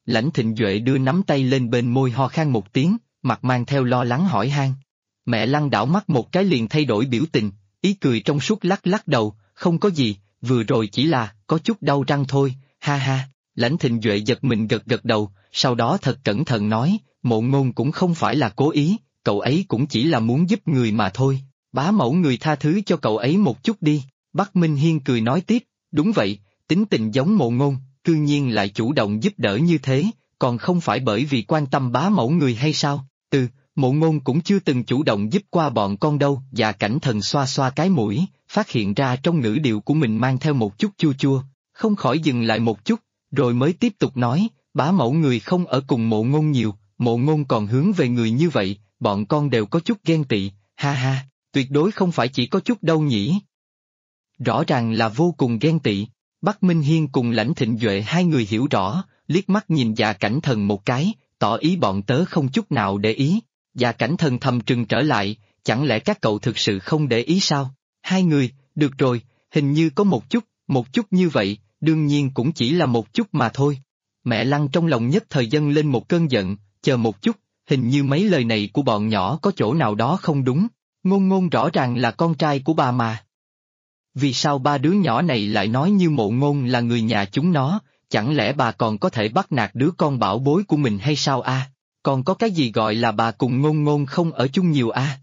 Lãnh Thịnh Duệ đưa nắm tay lên bên môi ho khan một tiếng, mặt mang theo lo lắng hỏi han. Mẹ Lăng đảo mắt một cái liền thay đổi biểu tình, ý cười trong suốt lắc lắc đầu, không có gì, vừa rồi chỉ là, có chút đau răng thôi, ha ha. Lãnh Thịnh Duệ giật mình gật gật đầu, sau đó thật cẩn thận nói, Mộ Ngôn cũng không phải là cố ý, cậu ấy cũng chỉ là muốn giúp người mà thôi, bá mẫu người tha thứ cho cậu ấy một chút đi. Bắc Minh Hiên cười nói tiếp, đúng vậy, tính tình giống Mộ Ngôn, cư nhiên lại chủ động giúp đỡ như thế, còn không phải bởi vì quan tâm bá mẫu người hay sao? Mộ Ngôn cũng chưa từng chủ động giúp qua bọn con đâu. Dạ Cảnh Thần xoa xoa cái mũi, phát hiện ra trong ngữ điệu của mình mang theo một chút chua chua, không khỏi dừng lại một chút, rồi mới tiếp tục nói, bá mẫu người không ở cùng Mộ Ngôn nhiều, Mộ Ngôn còn hướng về người như vậy, bọn con đều có chút ghen tị, ha ha, tuyệt đối không phải chỉ có chút đâu nhỉ. Rõ ràng là vô cùng ghen tị. Bắc Minh Hiên cùng Lãnh Thịnh Duệ hai người hiểu rõ, liếc mắt nhìn Dạ Cảnh Thần một cái, tỏ ý bọn tớ không chút nào để ý. Dạ Cảnh Thần thầm trừng trở lại, chẳng lẽ các cậu thực sự không để ý sao? Hai người, được rồi, hình như có một chút như vậy, đương nhiên cũng chỉ là một chút mà thôi. Mẹ Lăng trong lòng nhất thời dâng lên một cơn giận, chờ một chút, hình như mấy lời này của bọn nhỏ có chỗ nào đó không đúng, Ngôn Ngôn rõ ràng là con trai của bà mà. Vì sao ba đứa nhỏ này lại nói như Mộ Ngôn là người nhà chúng nó, chẳng lẽ bà còn có thể bắt nạt đứa con bảo bối của mình hay sao a? Còn có cái gì gọi là bà cùng Ngôn Ngôn không ở chung nhiều a?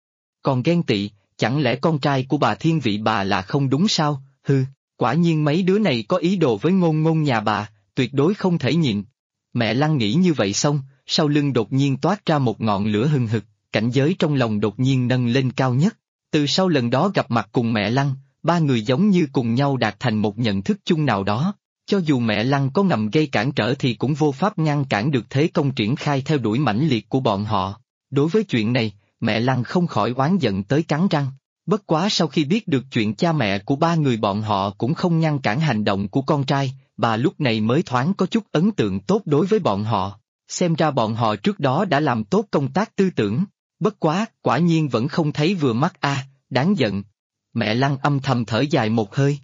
Còn ghen tị, chẳng lẽ con trai của bà thiên vị bà là không đúng sao? Hừ, quả nhiên mấy đứa này có ý đồ với Ngôn Ngôn nhà bà, tuyệt đối không thể nhịn. Mẹ Lăng nghĩ như vậy xong, sau lưng đột nhiên toát ra một ngọn lửa hừng hực, cảnh giới trong lòng đột nhiên nâng lên cao nhất. Từ sau lần đó gặp mặt cùng mẹ Lăng, ba người giống như cùng nhau đạt thành một nhận thức chung nào đó. Cho dù mẹ Lăng có ngầm gây cản trở thì cũng vô pháp ngăn cản được thế công triển khai theo đuổi mãnh liệt của bọn họ. Đối với chuyện này, mẹ Lăng không khỏi oán giận tới cắn răng. Bất quá sau khi biết được chuyện cha mẹ của ba người bọn họ cũng không ngăn cản hành động của con trai, bà lúc này mới thoáng có chút ấn tượng tốt đối với bọn họ. Xem ra bọn họ trước đó đã làm tốt công tác tư tưởng. Bất quá, quả nhiên vẫn không thấy vừa mắt a, đáng giận. Mẹ Lăng âm thầm thở dài một hơi.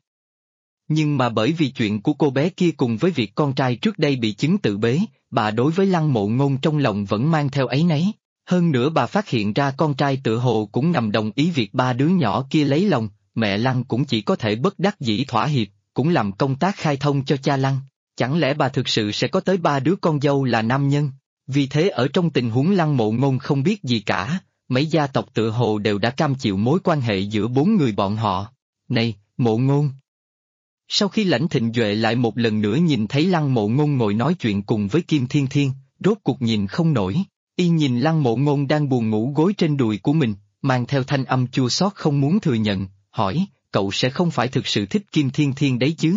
Nhưng mà bởi vì chuyện của cô bé kia cùng với việc con trai trước đây bị chứng tự bế, bà đối với Lăng Mộ Ngôn trong lòng vẫn mang theo áy náy. Hơn nữa bà phát hiện ra con trai tự hồ cũng ngầm đồng ý việc ba đứa nhỏ kia lấy lòng, mẹ Lăng cũng chỉ có thể bất đắc dĩ thỏa hiệp, cũng làm công tác khai thông cho cha Lăng. Chẳng lẽ bà thực sự sẽ có tới ba đứa con dâu là nam nhân? Vì thế ở trong tình huống Lăng Mộ Ngôn không biết gì cả, mấy gia tộc tự hồ đều đã cam chịu mối quan hệ giữa bốn người bọn họ. Này, Mộ Ngôn! Sau khi Lãnh Thịnh Duệ lại một lần nữa nhìn thấy Lăng Mộ Ngôn ngồi nói chuyện cùng với Kim Thiên Thiên, rốt cuộc nhìn không nổi, y nhìn Lăng Mộ Ngôn đang buồn ngủ gối trên đùi của mình, mang theo thanh âm chua xót không muốn thừa nhận, hỏi, cậu sẽ không phải thực sự thích Kim Thiên Thiên đấy chứ?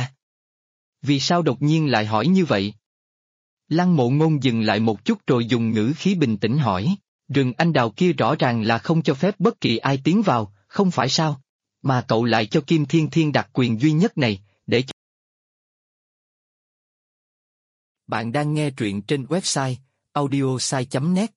Vì sao đột nhiên lại hỏi như vậy? Lăng Mộ Ngôn dừng lại một chút rồi dùng ngữ khí bình tĩnh hỏi, rừng anh đào kia rõ ràng là không cho phép bất kỳ ai tiến vào, không phải sao? Mà cậu lại cho Kim Thiên Thiên đặc quyền duy nhất này, để cho... Bạn đang nghe truyện trên website audiosai.net.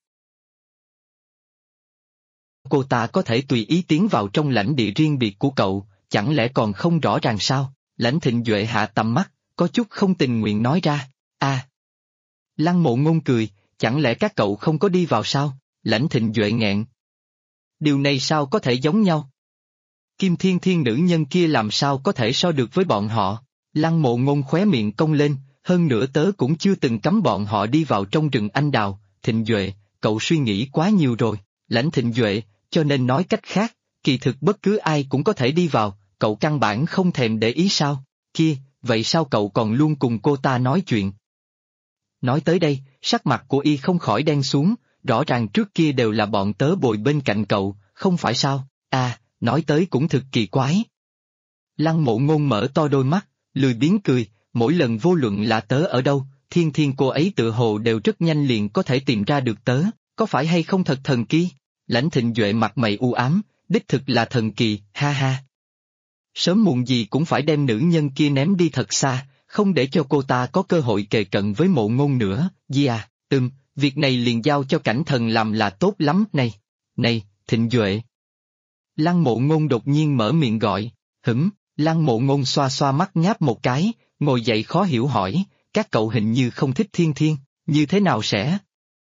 Cô ta có thể tùy ý tiến vào trong lãnh địa riêng biệt của cậu, chẳng lẽ còn không rõ ràng sao? Lãnh Thịnh Duệ hạ tầm mắt, có chút không tình nguyện nói ra, Lăng Mộ Ngôn cười, chẳng lẽ các cậu không có đi vào sao? Lãnh Thịnh Duệ nghẹn. Điều này sao có thể giống nhau? Kim Thiên Thiên nữ nhân kia làm sao có thể so được với bọn họ? Lăng Mộ Ngôn khóe miệng cong lên, hơn nữa tớ cũng chưa từng cấm bọn họ đi vào trong rừng anh đào. Thịnh Duệ, cậu suy nghĩ quá nhiều rồi. Lãnh Thịnh Duệ, cho nên nói cách khác, kỳ thực bất cứ ai cũng có thể đi vào, cậu căn bản không thèm để ý sao? Kia, vậy sao cậu còn luôn cùng cô ta nói chuyện? Nói tới đây, sắc mặt của y không khỏi đen xuống, rõ ràng trước kia đều là bọn tớ bồi bên cạnh cậu, không phải sao? Nói tới cũng thực kỳ quái. Lăng Mộ Ngôn mở to đôi mắt, lười biếng cười, mỗi lần vô luận là tớ ở đâu, Thiên Thiên cô ấy tự hồ đều rất nhanh liền có thể tìm ra được tớ, có phải hay không thật thần kỳ? Lãnh Thịnh Duệ mặt mày u ám, đích thực là thần kỳ, ha ha. Sớm muộn gì cũng phải đem nữ nhân kia ném đi thật xa, không để cho cô ta có cơ hội kề cận với Mộ Ngôn nữa, việc này liền giao cho Cảnh Thần làm là tốt lắm, này, Thịnh Duệ. Lăng Mộ Ngôn đột nhiên mở miệng gọi, Lăng Mộ Ngôn xoa xoa mắt nháp một cái, ngồi dậy khó hiểu hỏi, các cậu hình như không thích Thiên Thiên, như thế nào sẽ?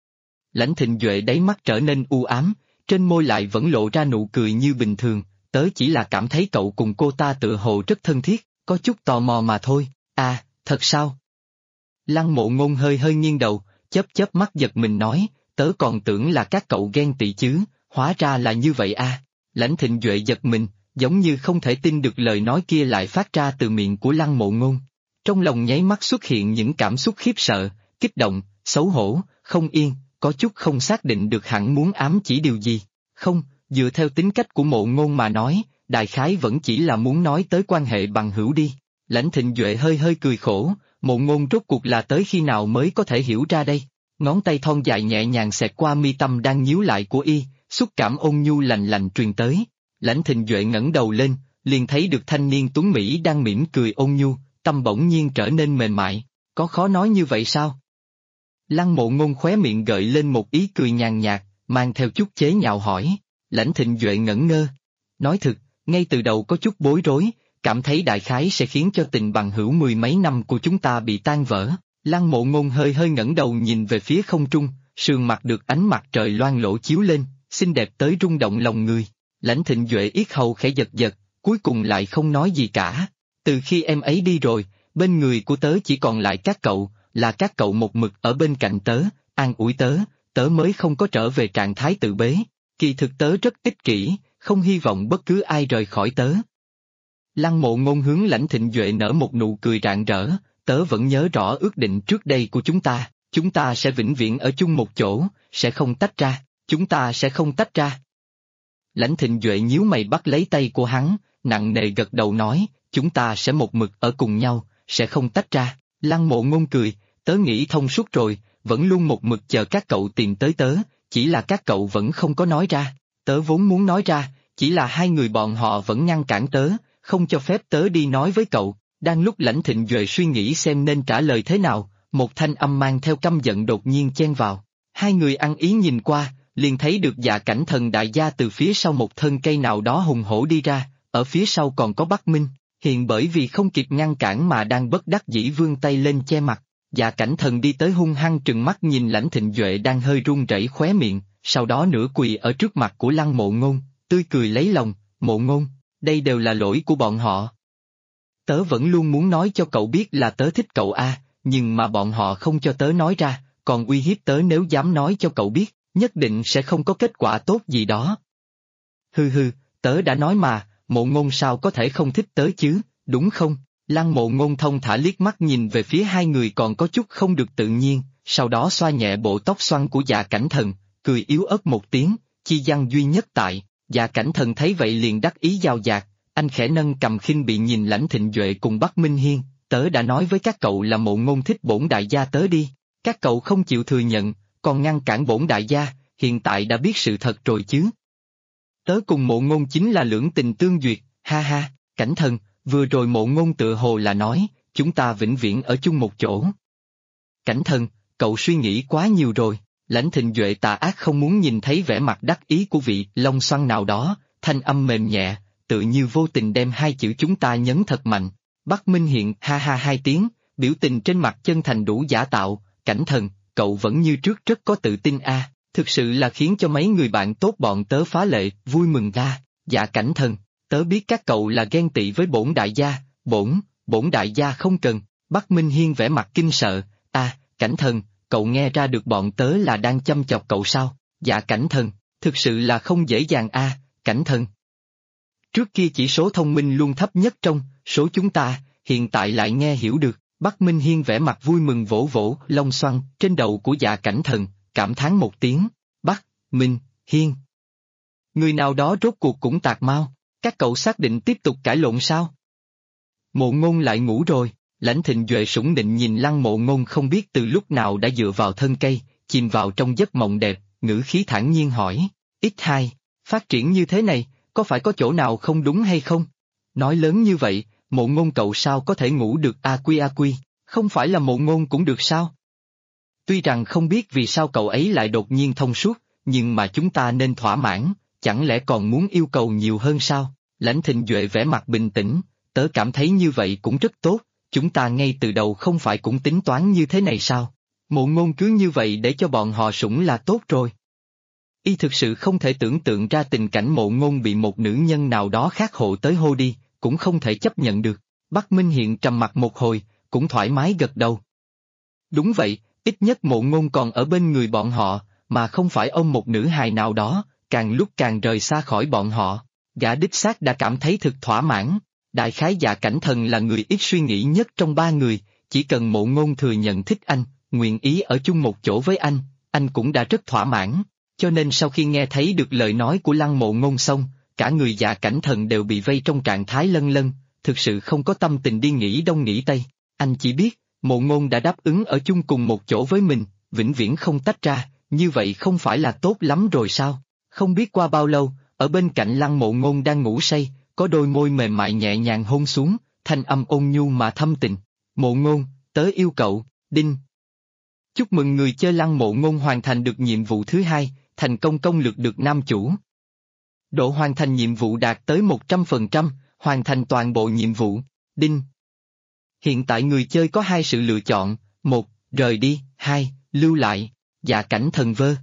Lãnh Thịnh Duệ đáy mắt trở nên u ám, trên môi lại vẫn lộ ra nụ cười như bình thường, tớ chỉ là cảm thấy cậu cùng cô ta tựa hồ rất thân thiết, có chút tò mò mà thôi, à, thật sao? Lăng Mộ Ngôn hơi hơi nghiêng đầu, chớp chớp mắt giật mình nói, tớ còn tưởng là các cậu ghen tị chứ, hóa ra là như vậy à. Lãnh Thịnh Duệ giật mình, giống như không thể tin được lời nói kia lại phát ra từ miệng của Lăng Mộ Ngôn. Trong lòng nháy mắt xuất hiện những cảm xúc khiếp sợ, kích động, xấu hổ, không yên, có chút không xác định được hẳn muốn ám chỉ điều gì. Không, dựa theo tính cách của Mộ Ngôn mà nói, đại khái vẫn chỉ là muốn nói tới quan hệ bằng hữu đi. Lãnh Thịnh Duệ hơi hơi cười khổ, Mộ Ngôn rốt cuộc là tới khi nào mới có thể hiểu ra đây. Ngón tay thon dài nhẹ nhàng xẹt qua mi tâm đang nhíu lại của y, xúc cảm ôn nhu lành lành truyền tới. Lãnh Thịnh Duệ ngẩng đầu lên, liền thấy được thanh niên tuấn Mỹ đang mỉm cười ôn nhu, tâm bỗng nhiên trở nên mềm mại. Có khó nói như vậy sao? Lăng Mộ Ngôn khóe miệng gợi lên một ý cười nhàn nhạt, mang theo chút chế nhạo hỏi. Lãnh Thịnh Duệ ngẩn ngơ. Nói thực, ngay từ đầu có chút bối rối, cảm thấy đại khái sẽ khiến cho tình bằng hữu mười mấy năm của chúng ta bị tan vỡ. Lăng Mộ Ngôn hơi hơi ngẩng đầu nhìn về phía không trung, sườn mặt được ánh mặt trời loang lổ chiếu lên, xinh đẹp tới rung động lòng người. Lãnh Thịnh Duệ yết hầu khẽ giật giật, cuối cùng lại không nói gì cả. Từ khi em ấy đi rồi, bên người của tớ chỉ còn lại các cậu, là các cậu một mực ở bên cạnh tớ, an ủi tớ, tớ mới không có trở về trạng thái tự bế. Kỳ thực tớ rất ích kỷ, không hy vọng bất cứ ai rời khỏi tớ. Lăng Mộ Ngôn hướng Lãnh Thịnh Duệ nở một nụ cười rạng rỡ, tớ vẫn nhớ rõ ước định trước đây của chúng ta sẽ vĩnh viễn ở chung một chỗ, sẽ không tách ra, chúng ta sẽ không tách ra. Lãnh Thịnh Duệ nhíu mày bắt lấy tay của hắn, nặng nề gật đầu nói, chúng ta sẽ một mực ở cùng nhau, sẽ không tách ra. Lăng Mộ Ngôn cười, tớ nghĩ thông suốt rồi, vẫn luôn một mực chờ các cậu tìm tới tớ, chỉ là các cậu vẫn không có nói ra. Tớ vốn muốn nói ra, chỉ là hai người bọn họ vẫn ngăn cản tớ, không cho phép tớ đi nói với cậu. Đang lúc Lãnh Thịnh Duệ suy nghĩ xem nên trả lời thế nào, một thanh âm mang theo căm giận đột nhiên chen vào. Hai người ăn ý nhìn qua, liền thấy được Dạ Cảnh Thần đại gia từ phía sau một thân cây nào đó hùng hổ đi ra, ở phía sau còn có Bắc Minh, hiện bởi vì không kịp ngăn cản mà đang bất đắc dĩ vươn tay lên che mặt. Dạ Cảnh Thần đi tới hung hăng trừng mắt nhìn Lãnh Thịnh Duệ đang hơi run rẩy khóe miệng, sau đó nửa quỳ ở trước mặt của Lăng Mộ Ngôn, tươi cười lấy lòng, Mộ Ngôn, đây đều là lỗi của bọn họ. Tớ vẫn luôn muốn nói cho cậu biết là tớ thích cậu a, nhưng mà bọn họ không cho tớ nói ra, còn uy hiếp tớ nếu dám nói cho cậu biết, nhất định sẽ không có kết quả tốt gì đó. Hừ hừ, tớ đã nói mà, Mộ Ngôn sao có thể không thích tớ chứ, đúng không? Lăng Mộ Ngôn thông thả liếc mắt nhìn về phía hai người còn có chút không được tự nhiên, sau đó xoa nhẹ bộ tóc xoăn của Dạ Cảnh Thần, cười yếu ớt một tiếng, chi văn duy nhất tại. Dạ Cảnh Thần thấy vậy liền đắc ý giàu dạt, anh khẽ nâng cầm khinh bị nhìn Lãnh Thịnh Duệ cùng Bắc Minh Hiên, tớ đã nói với các cậu là Mộ Ngôn thích bổn đại gia tớ đi, các cậu không chịu thừa nhận, còn ngăn cản bổn đại gia, hiện tại đã biết sự thật rồi chứ. Tớ cùng Mộ Ngôn chính là lưỡng tình tương duyệt, ha ha, Cảnh Thần, vừa rồi Mộ Ngôn tựa hồ là nói, chúng ta vĩnh viễn ở chung một chỗ. Cảnh Thần, cậu suy nghĩ quá nhiều rồi. Lãnh Thịnh Duệ tà ác không muốn nhìn thấy vẻ mặt đắc ý của vị Long Xoăn nào đó, thanh âm mềm nhẹ, tự như vô tình đem hai chữ chúng ta nhấn thật mạnh. Bắc Minh Hiện ha ha hai tiếng, biểu tình trên mặt chân thành đủ giả tạo, Cảnh Thần, cậu vẫn như trước rất có tự tin a, thực sự là khiến cho mấy người bạn tốt bọn tớ phá lệ, vui mừng ra. Dạ Cảnh Thần, tớ biết các cậu là ghen tị với bổn đại gia, bổn đại gia không cần. Bắc Minh Hiên vẻ mặt kinh sợ, Cảnh Thần, cậu nghe ra được bọn tớ là đang châm chọc cậu sao? Dạ Cảnh Thần, thực sự là không dễ dàng Cảnh Thần. Trước kia chỉ số thông minh luôn thấp nhất trong số chúng ta, hiện tại lại nghe hiểu được. Bắc Minh Hiên vẻ mặt vui mừng vỗ vỗ lông xoăn trên đầu của Dạ Cảnh Thần, cảm thán một tiếng. Bắc Minh Hiên, người nào đó rốt cuộc cũng tạc mau, các cậu xác định tiếp tục cãi lộn sao? Mộ Ngôn lại ngủ rồi. Lãnh Thịnh Duệ sủng nịnh nhìn Lăng Mộ Ngôn không biết từ lúc nào đã dựa vào thân cây, chìm vào trong giấc mộng đẹp, ngữ khí thản nhiên hỏi, X2, phát triển như thế này, có phải có chỗ nào không đúng hay không? Nói lớn như vậy, Mộ Ngôn cậu sao có thể ngủ được a quy, không phải là Mộ Ngôn cũng được sao? Tuy rằng không biết vì sao cậu ấy lại đột nhiên thông suốt, nhưng mà chúng ta nên thỏa mãn, chẳng lẽ còn muốn yêu cầu nhiều hơn sao? Lãnh Thịnh Duệ vẻ mặt bình tĩnh, tớ cảm thấy như vậy cũng rất tốt. chúng ta ngay từ đầu không phải cũng tính toán như thế này sao? Mộ Ngôn cứ như vậy để cho bọn họ sủng là tốt rồi. Y thực sự không thể tưởng tượng ra tình cảnh Mộ Ngôn bị một nữ nhân nào đó khác hộ tới hô đi, cũng không thể chấp nhận được. Bắc Minh Hiện trầm mặt một hồi, cũng thoải mái gật đầu. Đúng vậy, ít nhất Mộ Ngôn còn ở bên người bọn họ, mà không phải ôm một nữ hài nào đó, càng lúc càng rời xa khỏi bọn họ. Gã đích xác đã cảm thấy thực thỏa mãn. Đại khái Dạ Cảnh Thần là người ít suy nghĩ nhất trong ba người, chỉ cần Mộ Ngôn thừa nhận thích anh, nguyện ý ở chung một chỗ với anh cũng đã rất thỏa mãn. Cho nên sau khi nghe thấy được lời nói của Lăng Mộ Ngôn xong, cả người Dạ Cảnh Thần đều bị vây trong trạng thái lân lân, thực sự không có tâm tình đi nghĩ đông nghĩ tây. Anh chỉ biết, Mộ Ngôn đã đáp ứng ở chung cùng một chỗ với mình, vĩnh viễn không tách ra, như vậy không phải là tốt lắm rồi sao? Không biết qua bao lâu, ở bên cạnh Lăng Mộ Ngôn đang ngủ say, có đôi môi mềm mại nhẹ nhàng hôn xuống, thanh âm ôn nhu mà thâm tình. Mộ Ngôn, tớ yêu cậu, đinh. Chúc mừng người chơi Lăng Mộ Ngôn hoàn thành được nhiệm vụ thứ hai, thành công công lược được nam chủ. Độ hoàn thành nhiệm vụ đạt tới 100%, hoàn thành toàn bộ nhiệm vụ, đinh. Hiện tại người chơi có hai sự lựa chọn, một, rời đi, hai, lưu lại. Dạ Cảnh Thần vơ.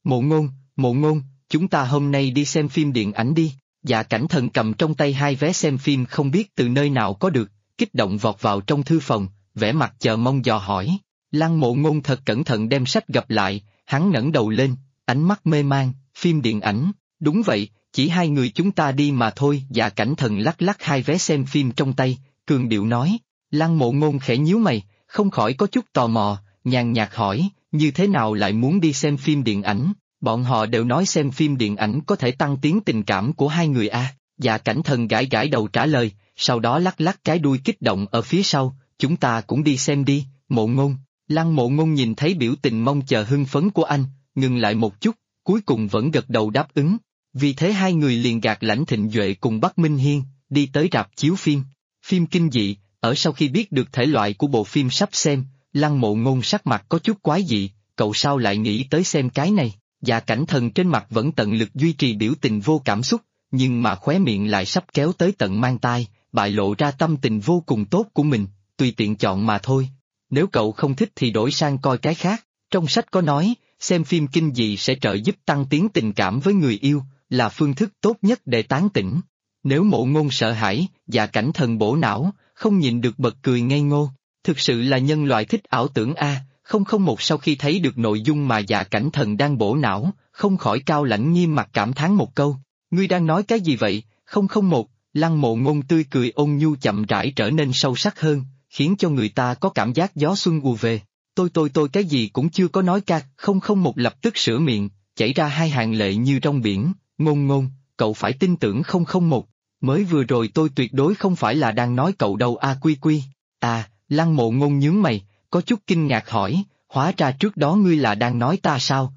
Mộ Ngôn, chúng ta hôm nay đi xem phim điện ảnh đi. Dạ Cảnh Thần cầm trong tay hai vé xem phim không biết từ nơi nào có được, kích động vọt vào trong thư phòng, vẻ mặt chờ mong dò hỏi. Lăng Mộ Ngôn thật cẩn thận đem sách gập lại, hắn ngẩng đầu lên, ánh mắt mê man, phim điện ảnh, đúng vậy, chỉ hai người chúng ta đi mà thôi. Dạ Cảnh Thần lắc lắc hai vé xem phim trong tay, cường điệu nói. Lăng Mộ Ngôn khẽ nhíu mày, không khỏi có chút tò mò, nhàn nhạt hỏi, như thế nào lại muốn đi xem phim điện ảnh? Bọn họ đều nói xem phim điện ảnh có thể tăng tiến tình cảm của hai người a. Dạ Cảnh Thần gãi gãi đầu trả lời, sau đó lắc lắc cái đuôi kích động ở phía sau, chúng ta cũng đi xem đi, Mộ Ngôn. Lăng Mộ Ngôn nhìn thấy biểu tình mong chờ hưng phấn của anh, ngừng lại một chút, cuối cùng vẫn gật đầu đáp ứng. Vì thế hai người liền gạt Lãnh Thịnh Duệ cùng Bắc Minh Hiên, đi tới rạp chiếu phim. Phim kinh dị, ở sau khi biết được thể loại của bộ phim sắp xem, Lăng Mộ Ngôn sắc mặt có chút quái dị, cậu sao lại nghĩ tới xem cái này? Dạ Cảnh Thần trên mặt vẫn tận lực duy trì biểu tình vô cảm xúc, nhưng mà khóe miệng lại sắp kéo tới tận mang tai, bại lộ ra tâm tình vô cùng tốt của mình, tùy tiện chọn mà thôi. Nếu cậu không thích thì đổi sang coi cái khác, trong sách có nói, xem phim kinh dị sẽ trợ giúp tăng tiến tình cảm với người yêu, là phương thức tốt nhất để tán tỉnh. Nếu Mộ Ngôn sợ hãi, Dạ Cảnh Thần bổ não, không nhịn được bật cười ngây ngô, thực sự là nhân loại thích ảo tưởng a. 001 sau khi thấy được nội dung mà Dạ Cảnh Thần đang bổ não, không khỏi cao lãnh nghiêm mặt cảm thán một câu, ngươi đang nói cái gì vậy? 001, Lăng Mộ Ngôn tươi cười ôn nhu chậm rãi trở nên sâu sắc hơn, khiến cho người ta có cảm giác gió xuân ùa về. Tôi cái gì cũng chưa có nói ca. 001 lập tức sửa miệng, chảy ra hai hàng lệ như trong biển. Ngôn, cậu phải tin tưởng 001, mới vừa rồi tôi tuyệt đối không phải là đang nói cậu đâu a. Quy. À, Lăng Mộ Ngôn nhướng mày, có chút kinh ngạc hỏi, hóa ra trước đó ngươi là đang nói ta sao?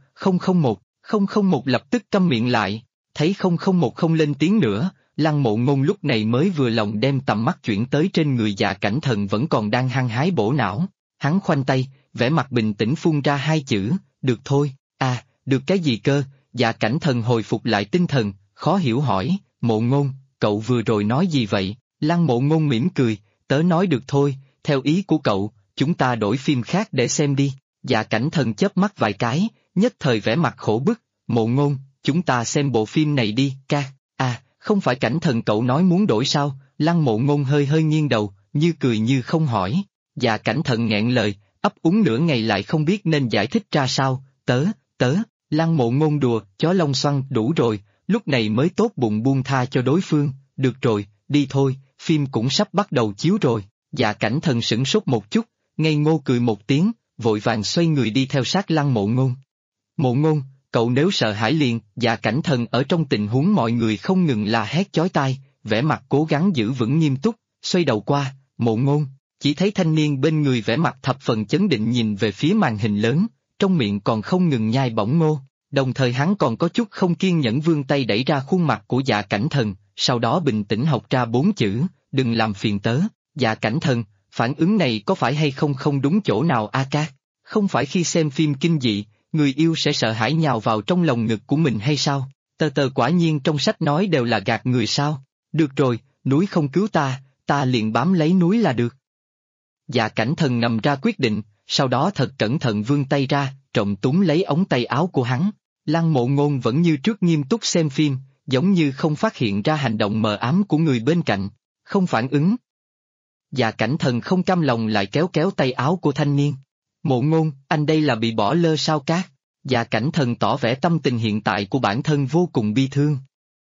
001 lập tức câm miệng lại, thấy 001 không lên tiếng nữa, Lăng Mộ Ngôn lúc này mới vừa lòng đem tầm mắt chuyển tới trên người Dạ Cảnh Thần vẫn còn đang hăng hái bổ não. Hắn khoanh tay, vẻ mặt bình tĩnh phun ra hai chữ, được thôi. À, được cái gì cơ? Dạ Cảnh Thần hồi phục lại tinh thần, khó hiểu hỏi, Mộ Ngôn, cậu vừa rồi nói gì vậy? Lăng Mộ Ngôn mỉm cười, tớ nói được thôi, theo ý của cậu, chúng ta đổi phim khác để xem đi. Dạ Cảnh Thần chớp mắt vài cái, nhất thời vẻ mặt khổ bức, Mộ Ngôn, chúng ta xem bộ phim này đi, ca. À, không phải Cảnh Thần cậu nói muốn đổi sao? Lăng Mộ Ngôn hơi nghiêng đầu, như cười như không hỏi. Dạ Cảnh Thần nghẹn lời, ấp úng nửa ngày lại không biết nên giải thích ra sao, tớ. Lăng Mộ Ngôn đùa, chó lông xoăn, đủ rồi, lúc này mới tốt bụng buông tha cho đối phương, được rồi, đi thôi, phim cũng sắp bắt đầu chiếu rồi. Dạ Cảnh Thần sửng sốt một chút, ngây ngô cười một tiếng, vội vàng xoay người đi theo sát Lăng Mộ Ngôn. Mộ Ngôn, cậu nếu sợ hãi liền. Dạ Cảnh Thần ở trong tình huống mọi người không ngừng la hét chói tai, vẻ mặt cố gắng giữ vững nghiêm túc, xoay đầu qua, Mộ Ngôn, chỉ thấy thanh niên bên người vẻ mặt thập phần chấn định nhìn về phía màn hình lớn, trong miệng còn không ngừng nhai bỏng ngô, đồng thời hắn còn có chút không kiên nhẫn vươn tay đẩy ra khuôn mặt của Dạ Cảnh Thần, sau đó bình tĩnh học ra 4 chữ, đừng làm phiền tớ. Dạ Cảnh Thần, phản ứng này có phải hay không đúng chỗ nào a ca? Không phải khi xem phim kinh dị, người yêu sẽ sợ hãi nhào vào trong lồng ngực của mình hay sao? Tờ quả nhiên trong sách nói đều là gạt người sao? Được rồi, núi không cứu ta liền bám lấy núi là được. Dạ Cảnh Thần ngầm ra quyết định, sau đó thật cẩn thận vươn tay ra, trộm túm lấy ống tay áo của hắn. Lăng Mộ Ngôn vẫn như trước nghiêm túc xem phim, giống như không phát hiện ra hành động mờ ám của người bên cạnh, không phản ứng. Dạ Cảnh Thần không cam lòng lại kéo kéo tay áo của thanh niên. Mộ Ngôn, anh đây là bị bỏ lơ sao cát? Dạ Cảnh Thần tỏ vẻ tâm tình hiện tại của bản thân vô cùng bi thương.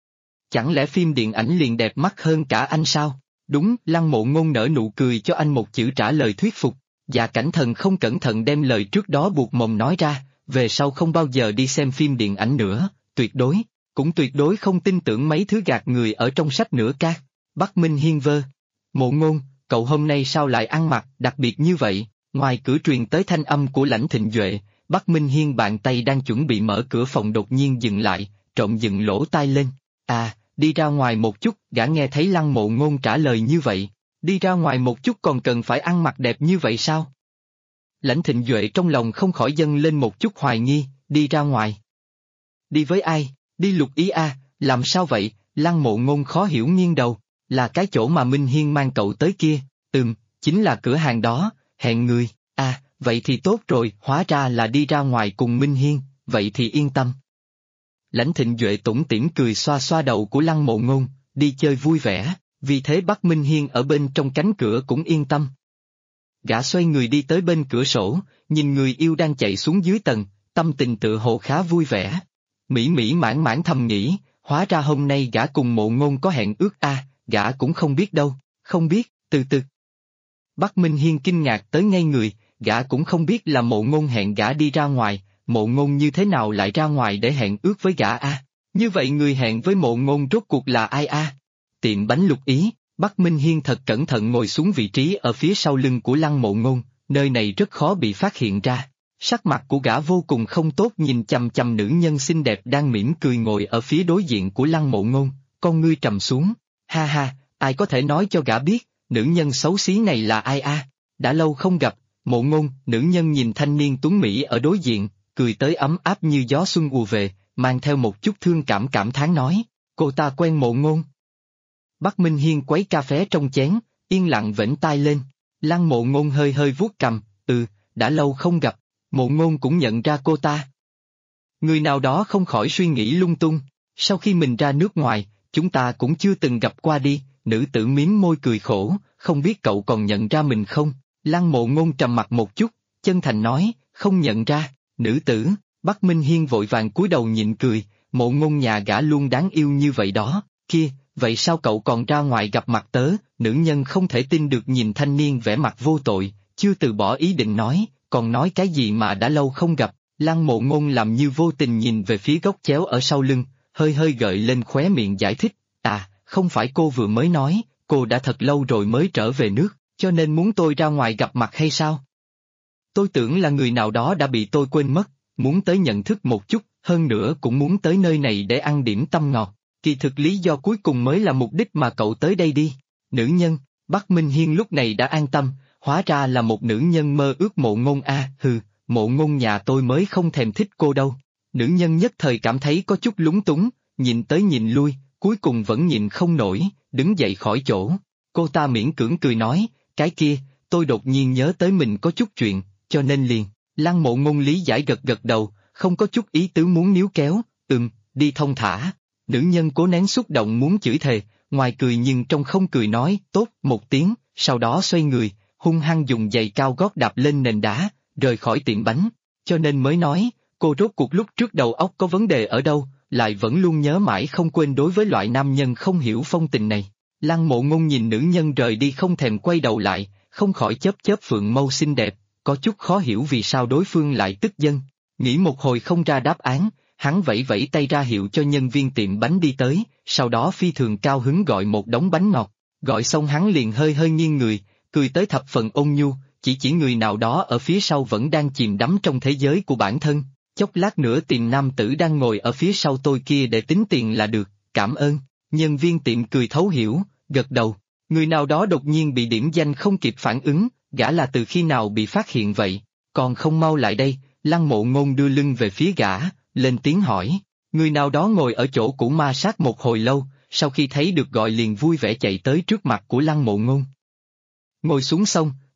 Chẳng lẽ phim điện ảnh liền đẹp mắt hơn cả anh sao? Đúng, Lăng Mộ Ngôn nở nụ cười cho anh một chữ trả lời thuyết phục. Dạ Cảnh Thần không cẩn thận đem lời trước đó buộc mồm nói ra, về sau không bao giờ đi xem phim điện ảnh nữa, tuyệt đối, cũng tuyệt đối không tin tưởng mấy thứ gạt người ở trong sách nữa cát. Bắc Minh Hiên vơ. Mộ Ngôn, cậu hôm nay sao lại ăn mặc đặc biệt như vậy? Ngoài cửa truyền tới thanh âm của Lãnh Thịnh Duệ, Bắc Minh Hiên bàn tay đang chuẩn bị mở cửa phòng đột nhiên dừng lại, trộm dựng lỗ tai lên. À, đi ra ngoài một chút, gã nghe thấy Lăng Mộ Ngôn trả lời như vậy. Đi ra ngoài một chút còn cần phải ăn mặc đẹp như vậy sao? Lãnh Thịnh Duệ trong lòng không khỏi dâng lên một chút hoài nghi, đi ra ngoài. Đi với ai? Đi Lục Ý a, làm sao vậy? Lăng Mộ Ngôn khó hiểu nghiêng đầu, là cái chỗ mà Minh Hiên mang cậu tới kia, chính là cửa hàng đó, hẹn người, à, vậy thì tốt rồi, hóa ra là đi ra ngoài cùng Minh Hiên, vậy thì yên tâm. Lãnh Thịnh Duệ tủm tỉm cười xoa xoa đầu của Lăng Mộ Ngôn, đi chơi vui vẻ, vì thế Bắc Minh Hiên ở bên trong cánh cửa cũng yên tâm. Gã xoay người đi tới bên cửa sổ, nhìn người yêu đang chạy xuống dưới tầng, tâm tình tự hồ khá vui vẻ. Mỹ mỹ mãn mãn thầm nghĩ, hóa ra hôm nay gã cùng Mộ Ngôn có hẹn ước a, gã cũng không biết đâu, không biết, từ từ. Bắc Minh Hiên kinh ngạc tới ngay người, gã cũng không biết là Mộ Ngôn hẹn gã đi ra ngoài, Mộ Ngôn như thế nào lại ra ngoài để hẹn ước với gã a? Như vậy người hẹn với Mộ Ngôn rốt cuộc là ai a? Tiệm bánh Lục Ý, Bắc Minh Hiên thật cẩn thận ngồi xuống vị trí ở phía sau lưng của Lăng Mộ Ngôn, nơi này rất khó bị phát hiện ra. Sắc mặt của gã vô cùng không tốt nhìn chằm chằm nữ nhân xinh đẹp đang mỉm cười ngồi ở phía đối diện của Lăng Mộ Ngôn, con ngươi trầm xuống. Ha ha, ai có thể nói cho gã biết, nữ nhân xấu xí này là ai a? Đã lâu không gặp, Mộ Ngôn, nữ nhân nhìn thanh niên tuấn Mỹ ở đối diện, cười tới ấm áp như gió xuân ùa về, mang theo một chút thương cảm thán nói, cô ta quen Mộ Ngôn. Bắc Minh Hiên quấy cà phê trong chén, yên lặng vểnh tai lên, Lăng Mộ Ngôn hơi hơi vuốt cằm, đã lâu không gặp, Mộ Ngôn cũng nhận ra cô ta. Người nào đó không khỏi suy nghĩ lung tung, sau khi mình ra nước ngoài, chúng ta cũng chưa từng gặp qua đi, nữ tử mím môi cười khổ, không biết cậu còn nhận ra mình không? Lăng Mộ Ngôn trầm mặt một chút, chân thành nói, không nhận ra, nữ tử, Bắc Minh Hiên vội vàng cúi đầu nhịn cười, Mộ Ngôn nhà gã luôn đáng yêu như vậy đó, kia, vậy sao cậu còn ra ngoài gặp mặt tớ? Nữ nhân không thể tin được nhìn thanh niên vẻ mặt vô tội, chưa từ bỏ ý định nói, còn nói cái gì mà đã lâu không gặp, Lăng Mộ Ngôn làm như vô tình nhìn về phía góc chéo ở sau lưng, hơi hơi gợi lên khóe miệng giải thích, à, không phải cô vừa mới nói, cô đã thật lâu rồi mới trở về nước, cho nên muốn tôi ra ngoài gặp mặt hay sao? Tôi tưởng là người nào đó đã bị tôi quên mất, muốn tới nhận thức một chút, hơn nữa cũng muốn tới nơi này để ăn điểm tâm ngọt, kỳ thực lý do cuối cùng mới là mục đích mà cậu tới đây đi. Nữ nhân, Bắc Minh Hiên lúc này đã an tâm, hóa ra là một nữ nhân mơ ước Mộ Ngôn a, Mộ Ngôn nhà tôi mới không thèm thích cô đâu. Nữ nhân nhất thời cảm thấy có chút lúng túng, nhìn tới nhìn lui, cuối cùng vẫn nhìn không nổi, đứng dậy khỏi chỗ. Cô ta miễn cưỡng cười nói, cái kia, tôi đột nhiên nhớ tới mình có chút chuyện, cho nên liền. Lăng Mộ Ngôn lý giải gật gật đầu, không có chút ý tứ muốn níu kéo, đi thông thả. Nữ nhân cố nén xúc động muốn chửi thề, ngoài cười nhưng trong không cười nói, tốt, một tiếng, sau đó xoay người, hung hăng dùng giày cao gót đạp lên nền đá, rời khỏi tiệm bánh, cho nên mới nói, cô rốt cuộc lúc trước đầu óc có vấn đề ở đâu, lại vẫn luôn nhớ mãi không quên đối với loại nam nhân không hiểu phong tình này. Lăng Mộ Ngôn nhìn nữ nhân rời đi không thèm quay đầu lại, không khỏi chớp chớp phượng mâu xinh đẹp, có chút khó hiểu vì sao đối phương lại tức giận. Nghĩ một hồi không ra đáp án, hắn vẫy vẫy tay ra hiệu cho nhân viên tiệm bánh đi tới, sau đó phi thường cao hứng gọi một đống bánh ngọt, gọi xong hắn liền hơi hơi nghiêng người, cười tới thập phần ôn nhu, chỉ người nào đó ở phía sau vẫn đang chìm đắm trong thế giới của bản thân, chốc lát nữa tìm nam tử đang ngồi ở phía sau tôi kia để tính tiền là được, cảm ơn. Nhân viên tiệm cười thấu hiểu, gật đầu, người nào đó đột nhiên bị điểm danh không kịp phản ứng, gã là từ khi nào bị phát hiện vậy, còn không mau lại đây. Lăng Mộ Ngôn đưa lưng về phía gã, lên tiếng hỏi, người nào đó ngồi ở chỗ cũ ma sát một hồi lâu, sau khi thấy được gọi liền vui vẻ chạy tới trước mặt của Lăng Mộ Ngôn. Ngồi xuống xong,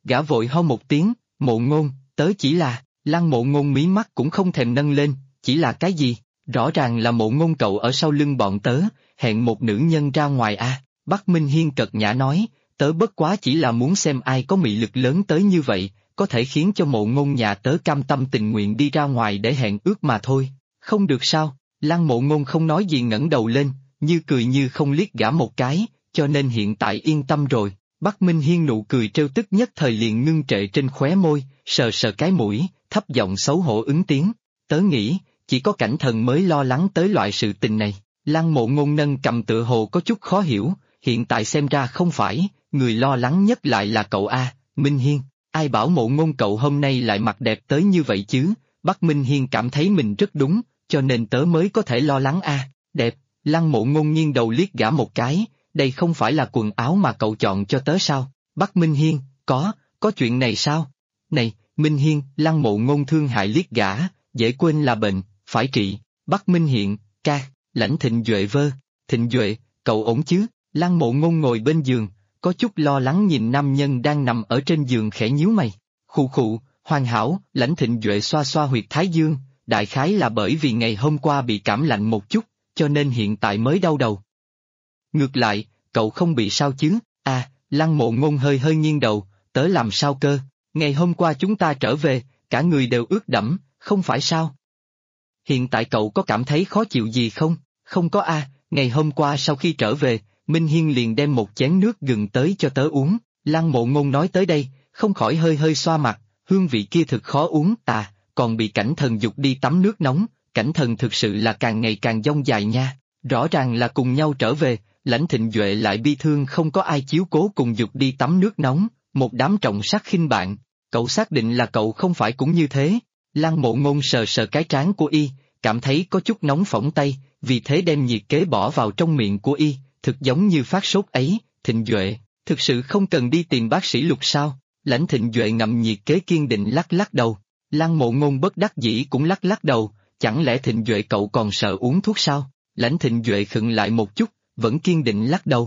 Gã vội ho một tiếng, Mộ Ngôn, tớ chỉ là, Lăng Mộ Ngôn mí mắt cũng không thèm nâng lên, chỉ là cái gì, rõ ràng là Mộ Ngôn cậu ở sau lưng bọn tớ, hẹn một nữ nhân ra ngoài à, Bắc Minh Hiên cợt nhã nói, tớ bất quá chỉ là muốn xem ai có mị lực lớn tới như vậy, có thể khiến cho Mộ Ngôn nhà tớ cam tâm tình nguyện đi ra ngoài để hẹn ước mà thôi, không được sao, Lăng Mộ Ngôn không nói gì ngẩng đầu lên, như cười như không liếc gã một cái, cho nên hiện tại yên tâm rồi. Bắc Minh Hiên nụ cười trêu tức nhất thời liền ngưng trệ trên khóe môi, sờ sờ cái mũi, thấp giọng xấu hổ ứng tiếng. Tớ nghĩ, chỉ có Cảnh Thần mới lo lắng tới loại sự tình này. Lăng Mộ Ngôn nâng cầm tựa hồ có chút khó hiểu, hiện tại xem ra không phải, người lo lắng nhất lại là cậu a, Minh Hiên. Ai bảo Mộ Ngôn cậu hôm nay lại mặt đẹp tới như vậy chứ? Bắc Minh Hiên cảm thấy mình rất đúng, cho nên tớ mới có thể lo lắng a. Đẹp, Lăng Mộ Ngôn nghiêng đầu liếc gã một cái. Đây không phải là quần áo mà cậu chọn cho tớ sao? Bắc Minh Hiên, có chuyện này sao? Này, Minh Hiên, Lăng Mộ Ngôn thương hại liếc gã, dễ quên là bệnh, phải trị. Bắc Minh Hiên, Lãnh Thịnh Duệ vơ, Thịnh Duệ, cậu ổn chứ? Lăng Mộ Ngôn ngồi bên giường, có chút lo lắng nhìn nam nhân đang nằm ở trên giường khẽ nhíu mày. Khụ khụ, hoàn hảo, Lãnh Thịnh Duệ xoa xoa huyệt thái dương, đại khái là bởi vì ngày hôm qua bị cảm lạnh một chút, cho nên hiện tại mới đau đầu. Ngược lại, cậu không bị sao chứ? À, Lăng Mộ Ngôn hơi hơi nghiêng đầu, tớ làm sao cơ? Ngày hôm qua chúng ta trở về, cả người đều ướt đẫm, không phải sao? Hiện tại cậu có cảm thấy khó chịu gì không? Không có a, ngày hôm qua sau khi trở về, Minh Hiên liền đem một chén nước gừng tới cho tớ uống. Lăng Mộ Ngôn nói tới đây, không khỏi hơi hơi xoa mặt, hương vị kia thực khó uống, còn bị Cảnh Thần giục đi tắm nước nóng, Cảnh Thần thực sự là càng ngày càng dông dài nha, rõ ràng là cùng nhau trở về. Lãnh Thịnh Duệ lại bi thương không có ai chiếu cố cùng giục đi tắm nước nóng, một đám trọng sắc khinh bạn, cậu xác định là cậu không phải cũng như thế. Lăng Mộ Ngôn sờ sờ cái trán của y, cảm thấy có chút nóng phỏng tay, vì thế đem nhiệt kế bỏ vào trong miệng của y, thực giống như phát sốt ấy. Thịnh Duệ, thực sự không cần đi tìm bác sĩ Lục sao? Lãnh Thịnh Duệ ngậm nhiệt kế kiên định lắc lắc đầu. Lăng Mộ Ngôn bất đắc dĩ cũng lắc lắc đầu, chẳng lẽ Thịnh Duệ cậu còn sợ uống thuốc sao? Lãnh Thịnh Duệ khựng lại một chút, vẫn kiên định lắc đầu.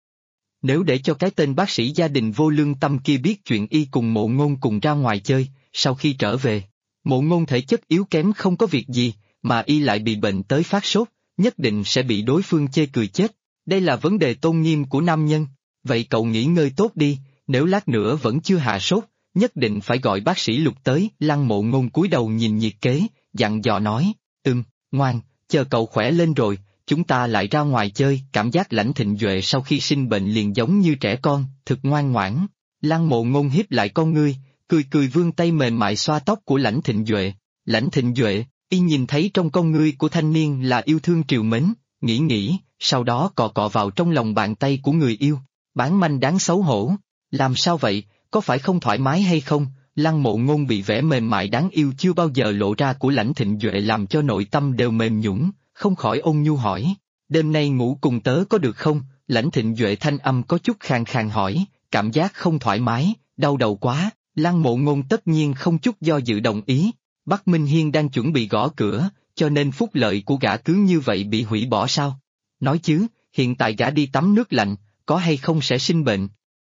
Nếu để cho cái tên bác sĩ gia đình vô lương tâm kia biết chuyện y cùng Mộ Ngôn cùng ra ngoài chơi, sau khi trở về, Mộ Ngôn thể chất yếu kém không có việc gì, mà y lại bị bệnh tới phát sốt, nhất định sẽ bị đối phương chê cười chết. Đây là vấn đề tôn nghiêm của nam nhân. Vậy cậu nghỉ ngơi tốt đi, nếu lát nữa vẫn chưa hạ sốt, nhất định phải gọi bác sĩ Lục tới. Lăng Mộ Ngôn cúi đầu nhìn nhiệt kế, dặn dò nói, ngoan, chờ cậu khỏe lên rồi, chúng ta lại ra ngoài chơi. Cảm giác Lãnh Thịnh Duệ sau khi sinh bệnh liền giống như trẻ con, thực ngoan ngoãn. Lăng Mộ Ngôn hiếp lại con ngươi, cười cười vươn tay mềm mại xoa tóc của Lãnh Thịnh Duệ. Lãnh Thịnh Duệ, y nhìn thấy trong con ngươi của thanh niên là yêu thương trìu mến, nghĩ, sau đó cọ cọ vào trong lòng bàn tay của người yêu. Bán manh đáng xấu hổ. Làm sao vậy, có phải không thoải mái hay không? Lăng Mộ Ngôn bị vẻ mềm mại đáng yêu chưa bao giờ lộ ra của Lãnh Thịnh Duệ làm cho nội tâm đều mềm nhũn, không khỏi ôn nhu hỏi, đêm nay ngủ cùng tớ có được không? Lãnh Thịnh Duệ thanh âm có chút khàn khàn hỏi, cảm giác không thoải mái, đau đầu quá. Lăng Mộ Ngôn tất nhiên không chút do dự đồng ý. Bắc Minh Hiên đang chuẩn bị gõ cửa, cho nên phúc lợi của gã cứ như vậy bị hủy bỏ sao? Nói chứ, hiện tại gã đi tắm nước lạnh, có hay không sẽ sinh bệnh?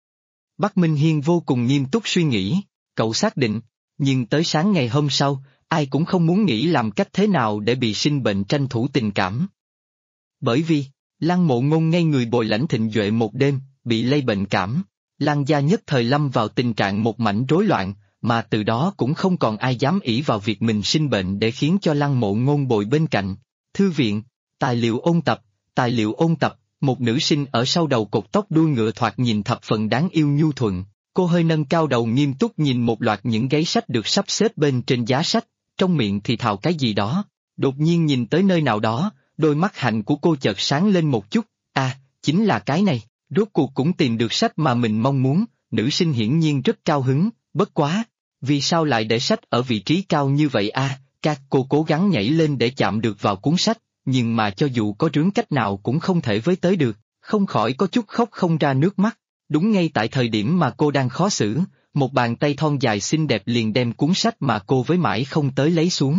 Bắc Minh Hiên vô cùng nghiêm túc suy nghĩ, cậu xác định, nhưng tới sáng ngày hôm sau, ai cũng không muốn nghĩ làm cách thế nào để bị sinh bệnh tranh thủ tình cảm. Bởi vì, Lăng Mộ Ngôn ngay người bồi Lãnh Thịnh Duệ một đêm, bị lây bệnh cảm, Lăng gia nhất thời lâm vào tình trạng một mảnh rối loạn, mà từ đó cũng không còn ai dám ỷ vào việc mình sinh bệnh để khiến cho Lăng Mộ Ngôn bồi bên cạnh. Thư viện, tài liệu ôn tập, một nữ sinh ở sau đầu cột tóc đuôi ngựa thoạt nhìn thập phần đáng yêu nhu thuận, cô hơi nâng cao đầu nghiêm túc nhìn một loạt những gáy sách được sắp xếp bên trên giá sách, trong miệng thì thào cái gì đó, đột nhiên nhìn tới nơi nào đó, đôi mắt hạnh của cô chợt sáng lên một chút, chính là cái này, rốt cuộc cũng tìm được sách mà mình mong muốn. Nữ sinh hiển nhiên rất cao hứng, bất quá, vì sao lại để sách ở vị trí cao như vậy Các cô cố gắng nhảy lên để chạm được vào cuốn sách, nhưng mà cho dù có rướng cách nào cũng không thể với tới được, không khỏi có chút khóc không ra nước mắt. Đúng ngay tại thời điểm mà cô đang khó xử, một bàn tay thon dài xinh đẹp liền đem cuốn sách mà cô với mãi không tới lấy xuống.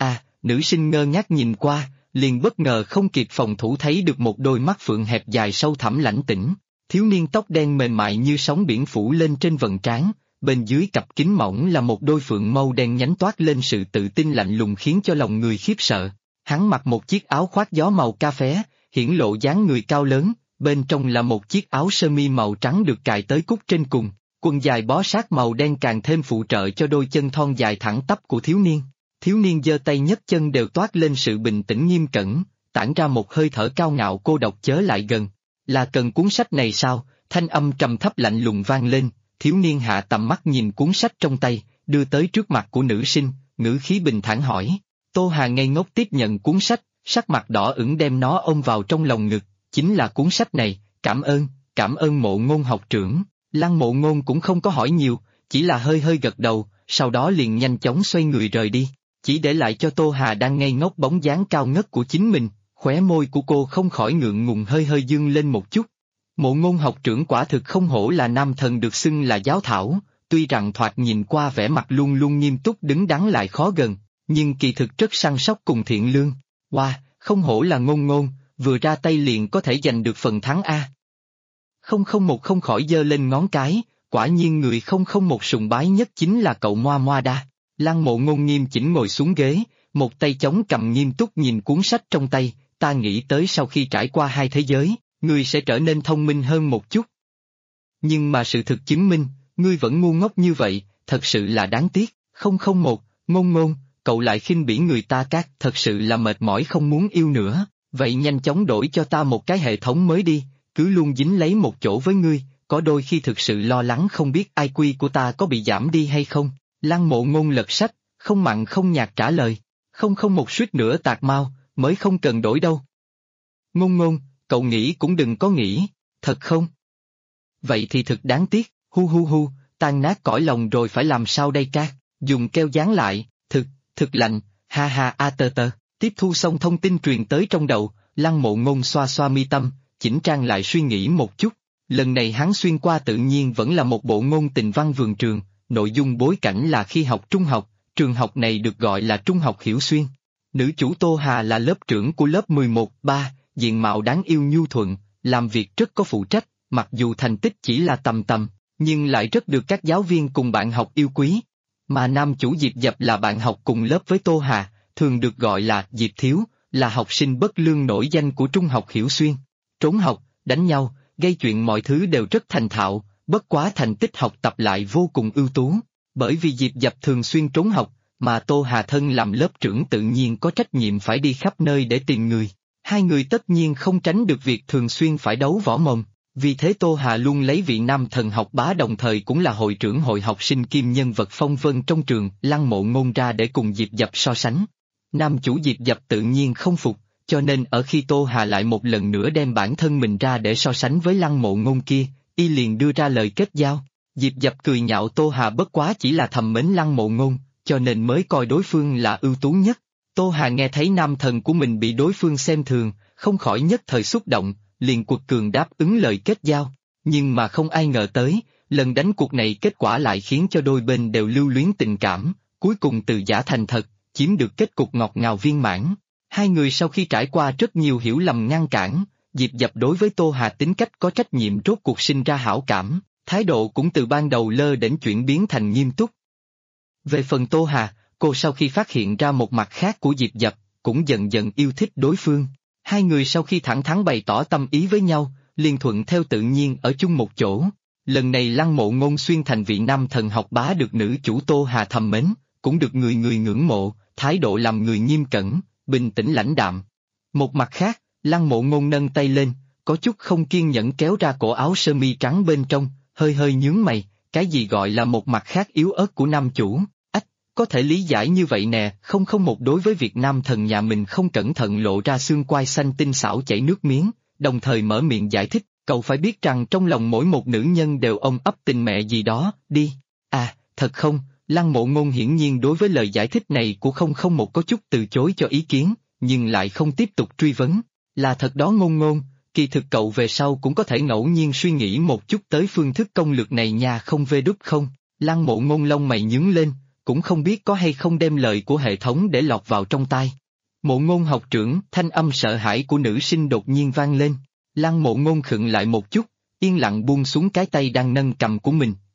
Nữ sinh ngơ ngác nhìn qua, liền bất ngờ không kịp phòng thủ thấy được một đôi mắt phượng hẹp dài sâu thẳm lãnh tĩnh, thiếu niên tóc đen mềm mại như sóng biển phủ lên trên vầng trán, bên dưới cặp kính mỏng là một đôi phượng mâu đen nhánh toát lên sự tự tin lạnh lùng khiến cho lòng người khiếp sợ. Hắn mặc một chiếc áo khoác gió màu ca phé, hiển lộ dáng người cao lớn, bên trong là một chiếc áo sơ mi màu trắng được cài tới cúc trên cùng, quần dài bó sát màu đen càng thêm phụ trợ cho đôi chân thon dài thẳng tắp của thiếu niên. Thiếu niên giơ tay nhấc chân đều toát lên sự bình tĩnh nghiêm cẩn, tản ra một hơi thở cao ngạo cô độc chớ lại gần. Là cần cuốn sách này sao? Thanh âm trầm thấp lạnh lùng vang lên, thiếu niên hạ tầm mắt nhìn cuốn sách trong tay, đưa tới trước mặt của nữ sinh, ngữ khí bình thản hỏi. Tô Hà ngây ngốc tiếp nhận cuốn sách, sắc mặt đỏ ửng đem nó ôm vào trong lòng ngực, chính là cuốn sách này, cảm ơn Mộ Ngôn học trưởng. Lăng Mộ Ngôn cũng không có hỏi nhiều, chỉ là hơi hơi gật đầu, sau đó liền nhanh chóng xoay người rời đi, chỉ để lại cho Tô Hà đang ngây ngốc bóng dáng cao ngất của chính mình, khóe môi của cô không khỏi ngượng ngùng hơi hơi dương lên một chút. Mộ Ngôn học trưởng quả thực không hổ là nam thần được xưng là giáo thảo, tuy rằng thoạt nhìn qua vẻ mặt luôn luôn nghiêm túc đứng đắn lại khó gần, nhưng kỳ thực rất săn sóc cùng thiện lương. Wow, không hổ là Ngôn Ngôn, vừa ra tay liền có thể giành được phần thắng A. 001 không khỏi giơ lên ngón cái, quả nhiên người 001 sùng bái nhất chính là cậu Moa Moa Đa. Lăng Mộ Ngôn nghiêm chỉnh ngồi xuống ghế, một tay chống cầm nghiêm túc nhìn cuốn sách trong tay, ta nghĩ tới sau khi trải qua hai thế giới, ngươi sẽ trở nên thông minh hơn một chút. Nhưng mà sự thực chứng minh, ngươi vẫn ngu ngốc như vậy, thật sự là đáng tiếc. 001, Ngôn Ngôn, cậu lại khinh bỉ người ta các, thật sự là mệt mỏi không muốn yêu nữa, vậy nhanh chóng đổi cho ta một cái hệ thống mới đi, cứ luôn dính lấy một chỗ với ngươi, có đôi khi thực sự lo lắng không biết IQ của ta có bị giảm đi hay không. Lăng Mộ Ngôn lật sách, không mặn không nhạt trả lời. 001 suýt nữa tạc mau, mới không cần đổi đâu. Ngôn Ngôn, cậu nghĩ cũng đừng có nghĩ, thật không? Vậy thì thực đáng tiếc, hu, tan nát cõi lòng rồi phải làm sao đây ca, dùng keo dán lại, thực lạnh, ha tờ. Tiếp thu xong thông tin truyền tới trong đầu, Lăng Mộ Ngôn xoa xoa mi tâm, chỉnh trang lại suy nghĩ một chút, lần này hắn xuyên qua tự nhiên vẫn là một bộ ngôn tình văn vườn trường, nội dung bối cảnh là khi học trung học, trường học này được gọi là Trung học Hiểu Xuyên. Nữ chủ Tô Hà là lớp trưởng của lớp 11-3, diện mạo đáng yêu nhu thuận, làm việc rất có phụ trách, mặc dù thành tích chỉ là tầm, nhưng lại rất được các giáo viên cùng bạn học yêu quý. Mà nam chủ Diệp Dập là bạn học cùng lớp với Tô Hà, thường được gọi là Diệp Thiếu, là học sinh bất lương nổi danh của Trung học Hiểu Xuyên. Trốn học, đánh nhau, gây chuyện mọi thứ đều rất thành thạo, bất quá thành tích học tập lại vô cùng ưu tú. Bởi vì Diệp Dập thường xuyên trốn học, mà Tô Hà thân làm lớp trưởng tự nhiên có trách nhiệm phải đi khắp nơi để tìm người. Hai người tất nhiên không tránh được việc thường xuyên phải đấu võ mồm, vì thế Tô Hà luôn lấy vị nam thần học bá đồng thời cũng là hội trưởng hội học sinh kiêm nhân vật phong vân trong trường Lăng Mộ Ngôn ra để cùng Diệp Dập so sánh. Nam chủ Diệp Dập tự nhiên không phục, cho nên ở khi Tô Hà lại một lần nữa đem bản thân mình ra để so sánh với Lăng Mộ Ngôn kia, y liền đưa ra lời kết giao. Diệp Dập cười nhạo Tô Hà bất quá chỉ là thầm mến Lăng Mộ Ngôn, cho nên mới coi đối phương là ưu tú nhất. Tô Hà nghe thấy nam thần của mình bị đối phương xem thường, không khỏi nhất thời xúc động, liền quật cường đáp ứng lời kết giao. Nhưng mà không ai ngờ tới, lần đánh cuộc này kết quả lại khiến cho đôi bên đều lưu luyến tình cảm, cuối cùng từ giả thành thật, chiếm được kết cục ngọt ngào viên mãn. Hai người sau khi trải qua rất nhiều hiểu lầm ngăn cản, Diệp Dập đối với Tô Hà tính cách có trách nhiệm rốt cuộc sinh ra hảo cảm, thái độ cũng từ ban đầu lơ đễnh chuyển biến thành nghiêm túc. Về phần Tô Hà, cô sau khi phát hiện ra một mặt khác của Diệp Dập, cũng dần dần yêu thích đối phương. Hai người sau khi thẳng thắn bày tỏ tâm ý với nhau, liền thuận theo tự nhiên ở chung một chỗ. Lần này Lăng Mộ Ngôn xuyên thành vị nam thần học bá được nữ chủ Tô Hà thầm mến, cũng được người người ngưỡng mộ, thái độ làm người nghiêm cẩn, bình tĩnh lãnh đạm. Một mặt khác, Lăng Mộ Ngôn nâng tay lên, có chút không kiên nhẫn kéo ra cổ áo sơ mi trắng bên trong, hơi hơi nhướng mày, cái gì gọi là một mặt khác yếu ớt của nam chủ, có thể lý giải như vậy nè, 001 đối với việc nam thần nhà mình không cẩn thận lộ ra xương quai xanh tinh xảo chảy nước miếng, đồng thời mở miệng giải thích, cậu phải biết rằng trong lòng mỗi một nữ nhân đều ôm ấp tình mẹ gì đó, đi. À, thật không, Lăng Mộ Ngôn hiển nhiên đối với lời giải thích này của 001 có chút từ chối cho ý kiến, nhưng lại không tiếp tục truy vấn, là thật đó Ngôn Ngôn, kỳ thực cậu về sau cũng có thể ngẫu nhiên suy nghĩ một chút tới phương thức công lược này nha không vê đút không, Lăng Mộ Ngôn lông mày nhướng lên, cũng không biết có hay không đem lời của hệ thống để lọt vào trong tai. Mộ Ngôn học trưởng, thanh âm sợ hãi của nữ sinh đột nhiên vang lên, Lăng Mộ Ngôn khựng lại một chút, yên lặng buông xuống cái tay đang nâng cầm của mình,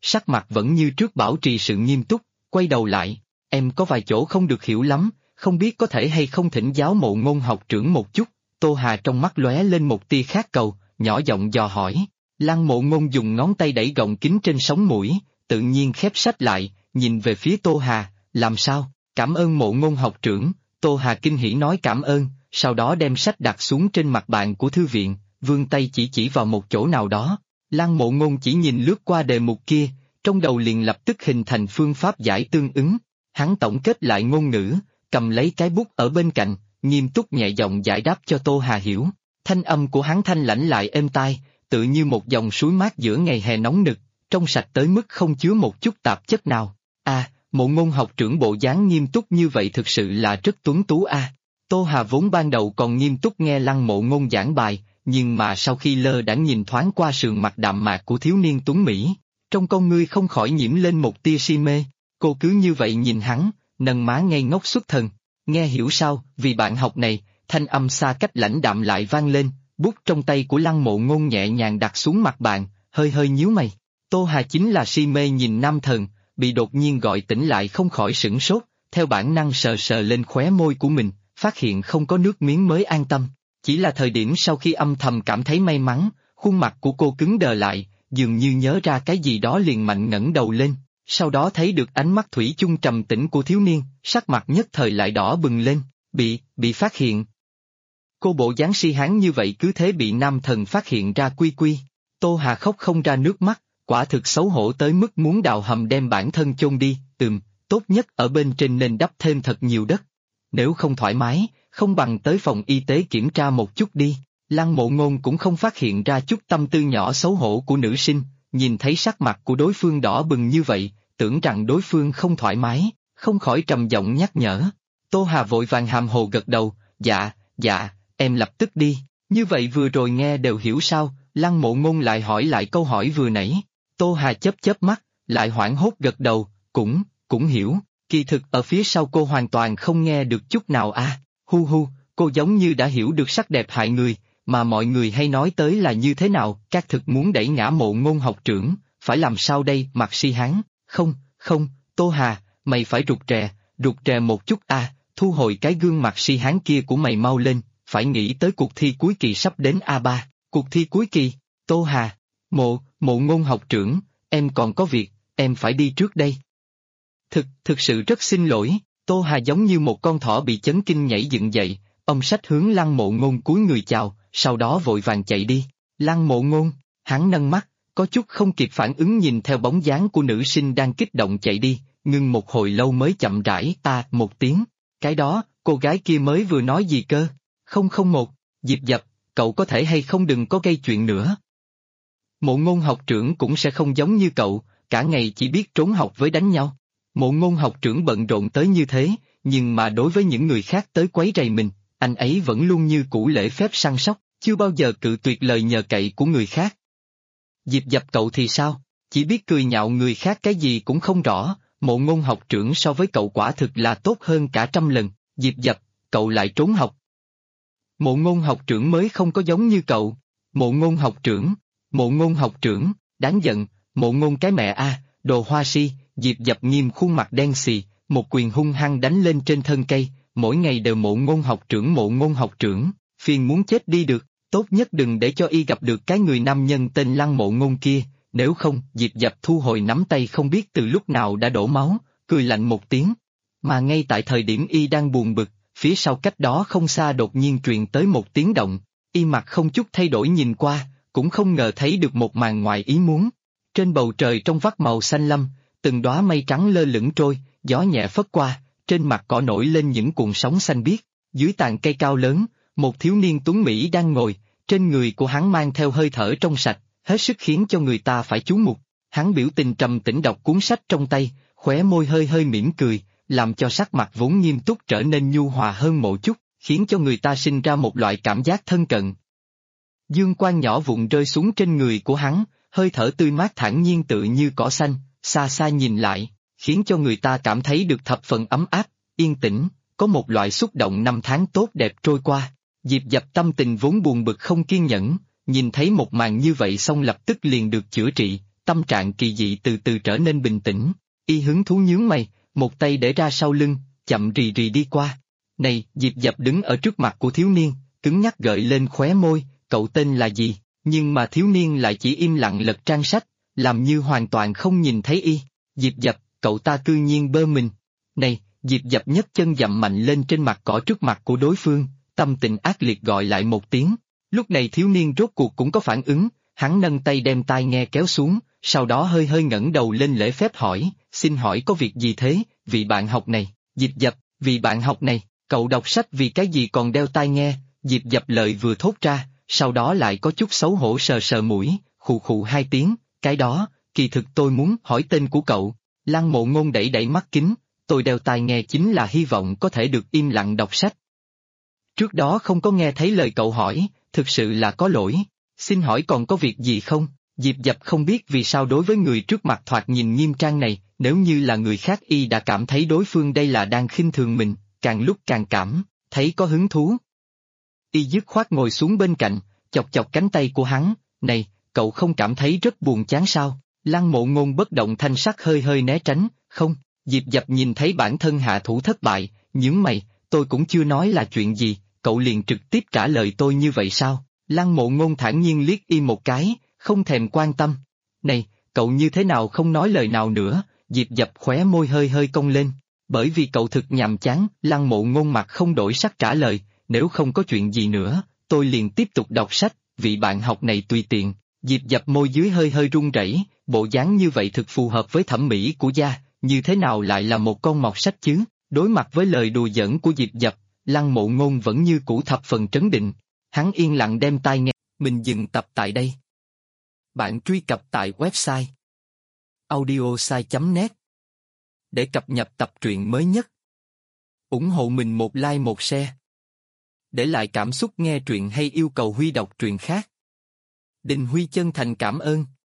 sắc mặt vẫn như trước bảo trì sự nghiêm túc, quay đầu lại, em có vài chỗ không được hiểu lắm, không biết có thể hay không thỉnh giáo Mộ Ngôn học trưởng một chút. Tô Hà trong mắt lóe lên một tia khát cầu, nhỏ giọng dò hỏi. Lăng Mộ Ngôn dùng ngón tay đẩy gọng kính trên sống mũi, tự nhiên khép sách lại, nhìn về phía Tô Hà, làm sao, cảm ơn Mộ Ngôn học trưởng. Tô Hà kinh hỉ nói cảm ơn, sau đó đem sách đặt xuống trên mặt bàn của thư viện, vươn tay chỉ vào một chỗ nào đó. Lăng Mộ Ngôn chỉ nhìn lướt qua đề mục kia, trong đầu liền lập tức hình thành phương pháp giải tương ứng. Hắn tổng kết lại ngôn ngữ, cầm lấy cái bút ở bên cạnh, nghiêm túc nhẹ giọng giải đáp cho Tô Hà hiểu. Thanh âm của hắn thanh lãnh lại êm tai, tự như một dòng suối mát giữa ngày hè nóng nực, trong sạch tới mức không chứa một chút tạp chất nào. Mộ Ngôn học trưởng bộ dáng nghiêm túc như vậy thực sự là rất tuấn tú a. Tô Hà vốn ban đầu còn nghiêm túc nghe Lăng Mộ Ngôn giảng bài, nhưng mà sau khi lơ đãng nhìn thoáng qua sườn mặt đạm mạc của thiếu niên tuấn Mỹ, trong con ngươi không khỏi nhiễm lên một tia si mê. Cô cứ như vậy nhìn hắn, nâng má ngây ngốc xuất thần. Nghe hiểu sao, vì bạn học này, thanh âm xa cách lãnh đạm lại vang lên, bút trong tay của Lăng Mộ Ngôn nhẹ nhàng đặt xuống mặt bàn, hơi hơi nhíu mày. Tô Hà chính là si mê nhìn nam thần, bị đột nhiên gọi tỉnh lại không khỏi sửng sốt, theo bản năng sờ sờ lên khóe môi của mình, phát hiện không có nước miếng mới an tâm. Chỉ là thời điểm sau khi âm thầm cảm thấy may mắn, khuôn mặt của cô cứng đờ lại, dường như nhớ ra cái gì đó liền mạnh ngẩng đầu lên, sau đó thấy được ánh mắt thủy chung trầm tĩnh của thiếu niên, sắc mặt nhất thời lại đỏ bừng lên, bị phát hiện. Cô bộ dáng si hán như vậy cứ thế bị nam thần phát hiện ra quy. Tô Hà khóc không ra nước mắt, quả thực xấu hổ tới mức muốn đào hầm đem bản thân chôn đi. Tốt nhất ở bên trên nên đắp thêm thật nhiều đất. Nếu không thoải mái, không bằng tới phòng y tế kiểm tra một chút đi. Lăng Mộ Ngôn cũng không phát hiện ra chút tâm tư nhỏ xấu hổ của nữ sinh, nhìn thấy sắc mặt của đối phương đỏ bừng như vậy, tưởng rằng đối phương không thoải mái, không khỏi trầm giọng nhắc nhở. Tô Hà vội vàng hàm hồ gật đầu, dạ, em lập tức đi. Như vậy vừa rồi nghe đều hiểu sao? Lăng Mộ Ngôn lại hỏi lại câu hỏi vừa nãy. Tô Hà chớp mắt, lại hoảng hốt gật đầu, cũng hiểu. Kỳ thực ở phía sau cô hoàn toàn không nghe được chút nào cô giống như đã hiểu được sắc đẹp hại người, mà mọi người hay nói tới là như thế nào, các thực muốn đẩy ngã Mộ Ngôn học trưởng, phải làm sao đây? Mặt si hán, không, Tô Hà, mày phải rụt rè một chút thu hồi cái gương mặt si hán kia của mày mau lên, phải nghĩ tới cuộc thi cuối kỳ sắp đến A3, cuộc thi cuối kỳ. Tô Hà, Mộ Ngôn học trưởng, em còn có việc, em phải đi trước đây. Thực sự rất xin lỗi. Tô Hà giống như một con thỏ bị chấn kinh nhảy dựng dậy, ông sách hướng Lăng Mộ Ngôn cúi người chào, sau đó vội vàng chạy đi. Lăng Mộ Ngôn, hắn nâng mắt, có chút không kịp phản ứng nhìn theo bóng dáng của nữ sinh đang kích động chạy đi, ngưng một hồi lâu mới chậm rãi một tiếng. Cái đó, cô gái kia mới vừa nói gì cơ? 001, Diệp Dập, cậu có thể hay không đừng có gây chuyện nữa. Mộ Ngôn học trưởng cũng sẽ không giống như cậu, cả ngày chỉ biết trốn học với đánh nhau. Mộ Ngôn học trưởng bận rộn tới như thế, nhưng mà đối với những người khác tới quấy rầy mình, anh ấy vẫn luôn như cũ lễ phép săn sóc, chưa bao giờ cự tuyệt lời nhờ cậy của người khác. Diệp Dập cậu thì sao? Chỉ biết cười nhạo người khác cái gì cũng không rõ. Mộ Ngôn học trưởng so với cậu quả thực là tốt hơn cả 100 lần. Diệp Dập, cậu lại trốn học. Mộ Ngôn học trưởng mới không có giống như cậu. Mộ Ngôn học trưởng, đáng giận, Mộ Ngôn cái mẹ đồ hoa si. Diệp Dập nghiêm khuôn mặt đen xì, một quyền hung hăng đánh lên trên thân cây, mỗi ngày đều Mộ Ngôn học trưởng, phiền muốn chết đi được, tốt nhất đừng để cho y gặp được cái người nam nhân tên Lăng Mộ Ngôn kia, nếu không. Diệp Dập thu hồi nắm tay không biết từ lúc nào đã đổ máu, cười lạnh một tiếng. Mà ngay tại thời điểm y đang buồn bực, phía sau cách đó không xa đột nhiên truyền tới một tiếng động, y mặt không chút thay đổi nhìn qua, cũng không ngờ thấy được một màn ngoài ý muốn. Trên bầu trời trong vắt màu xanh lam, từng đóa mây trắng lơ lửng trôi, gió nhẹ phất qua, trên mặt cỏ nổi lên những cuộn sóng xanh biếc, dưới tàn cây cao lớn, một thiếu niên tuấn Mỹ đang ngồi, trên người của hắn mang theo hơi thở trong sạch, hết sức khiến cho người ta phải chú mục. Hắn biểu tình trầm tĩnh đọc cuốn sách trong tay, khóe môi hơi hơi mỉm cười, làm cho sắc mặt vốn nghiêm túc trở nên nhu hòa hơn một chút, khiến cho người ta sinh ra một loại cảm giác thân cận. Dương quang nhỏ vụn rơi xuống trên người của hắn, hơi thở tươi mát thản nhiên tự như cỏ xanh, xa xa nhìn lại, khiến cho người ta cảm thấy được thập phần ấm áp, yên tĩnh, có một loại xúc động năm tháng tốt đẹp trôi qua. Diệp Dập tâm tình vốn buồn bực không kiên nhẫn, nhìn thấy một màn như vậy xong lập tức liền được chữa trị, tâm trạng kỳ dị từ từ trở nên bình tĩnh. Y hứng thú nhướng mày, một tay để ra sau lưng, chậm rì rì đi qua. Này, Diệp Dập đứng ở trước mặt của thiếu niên, cứng nhắc gợi lên khóe môi, cậu tên là gì? Nhưng mà thiếu niên lại chỉ im lặng lật trang sách, làm như hoàn toàn không nhìn thấy y. Diệp Dập, cậu ta cư nhiên bơ mình. Này, Diệp Dập nhấc chân dậm mạnh lên trên mặt cỏ trước mặt của đối phương, tâm tình ác liệt gọi lại một tiếng. Lúc này thiếu niên rốt cuộc cũng có phản ứng, hắn nâng tay đem tai nghe kéo xuống, sau đó hơi hơi ngẩng đầu lên lễ phép hỏi, xin hỏi có việc gì thế, vị bạn học này? Diệp Dập, vị bạn học này, cậu đọc sách vì cái gì còn đeo tai nghe? Diệp Dập lời vừa thốt ra, sau đó lại có chút xấu hổ sờ sờ mũi, khụ khụ hai tiếng, cái đó, kỳ thực tôi muốn hỏi tên của cậu. Lăng Mộ Ngôn đẩy đẩy mắt kính, tôi đeo tai nghe chính là hy vọng có thể được im lặng đọc sách. Trước đó không có nghe thấy lời cậu hỏi, thực sự là có lỗi, xin hỏi còn có việc gì không? Diệp Dập không biết vì sao đối với người trước mặt thoạt nhìn nghiêm trang này, nếu như là người khác y đã cảm thấy đối phương đây là đang khinh thường mình, càng lúc càng cảm thấy có hứng thú. Y dứt khoát ngồi xuống bên cạnh, chọc chọc cánh tay của hắn, này, cậu không cảm thấy rất buồn chán sao? Lăng Mộ Ngôn bất động thanh sắc hơi hơi né tránh, không. Diệp Dập nhìn thấy bản thân hạ thủ thất bại, nhướng mày, tôi cũng chưa nói là chuyện gì, cậu liền trực tiếp trả lời tôi như vậy sao? Lăng Mộ Ngôn thản nhiên liếc y một cái, không thèm quan tâm. Này, cậu như thế nào không nói lời nào nữa? Diệp Dập khóe môi hơi hơi cong lên. Bởi vì cậu thực nhàm chán, Lăng Mộ Ngôn mặt không đổi sắc trả lời, nếu không có chuyện gì nữa, tôi liền tiếp tục đọc sách, vị bạn học này tùy tiện. Diệp Dập môi dưới hơi hơi run rẩy, bộ dáng như vậy thực phù hợp với thẩm mỹ của gia, như thế nào lại là một con mọt sách chứ? Đối mặt với lời đùa giỡn của Diệp Dập, Lăng Mộ Ngôn vẫn như cũ thập phần trấn định. Hắn yên lặng đem tai nghe. Mình dừng tập tại đây. Bạn truy cập tại website audiosai.net để cập nhật tập truyện mới nhất. Ủng hộ mình một like một share. Để lại cảm xúc nghe truyện hay yêu cầu Huy đọc truyện khác. Đình Huy chân thành cảm ơn.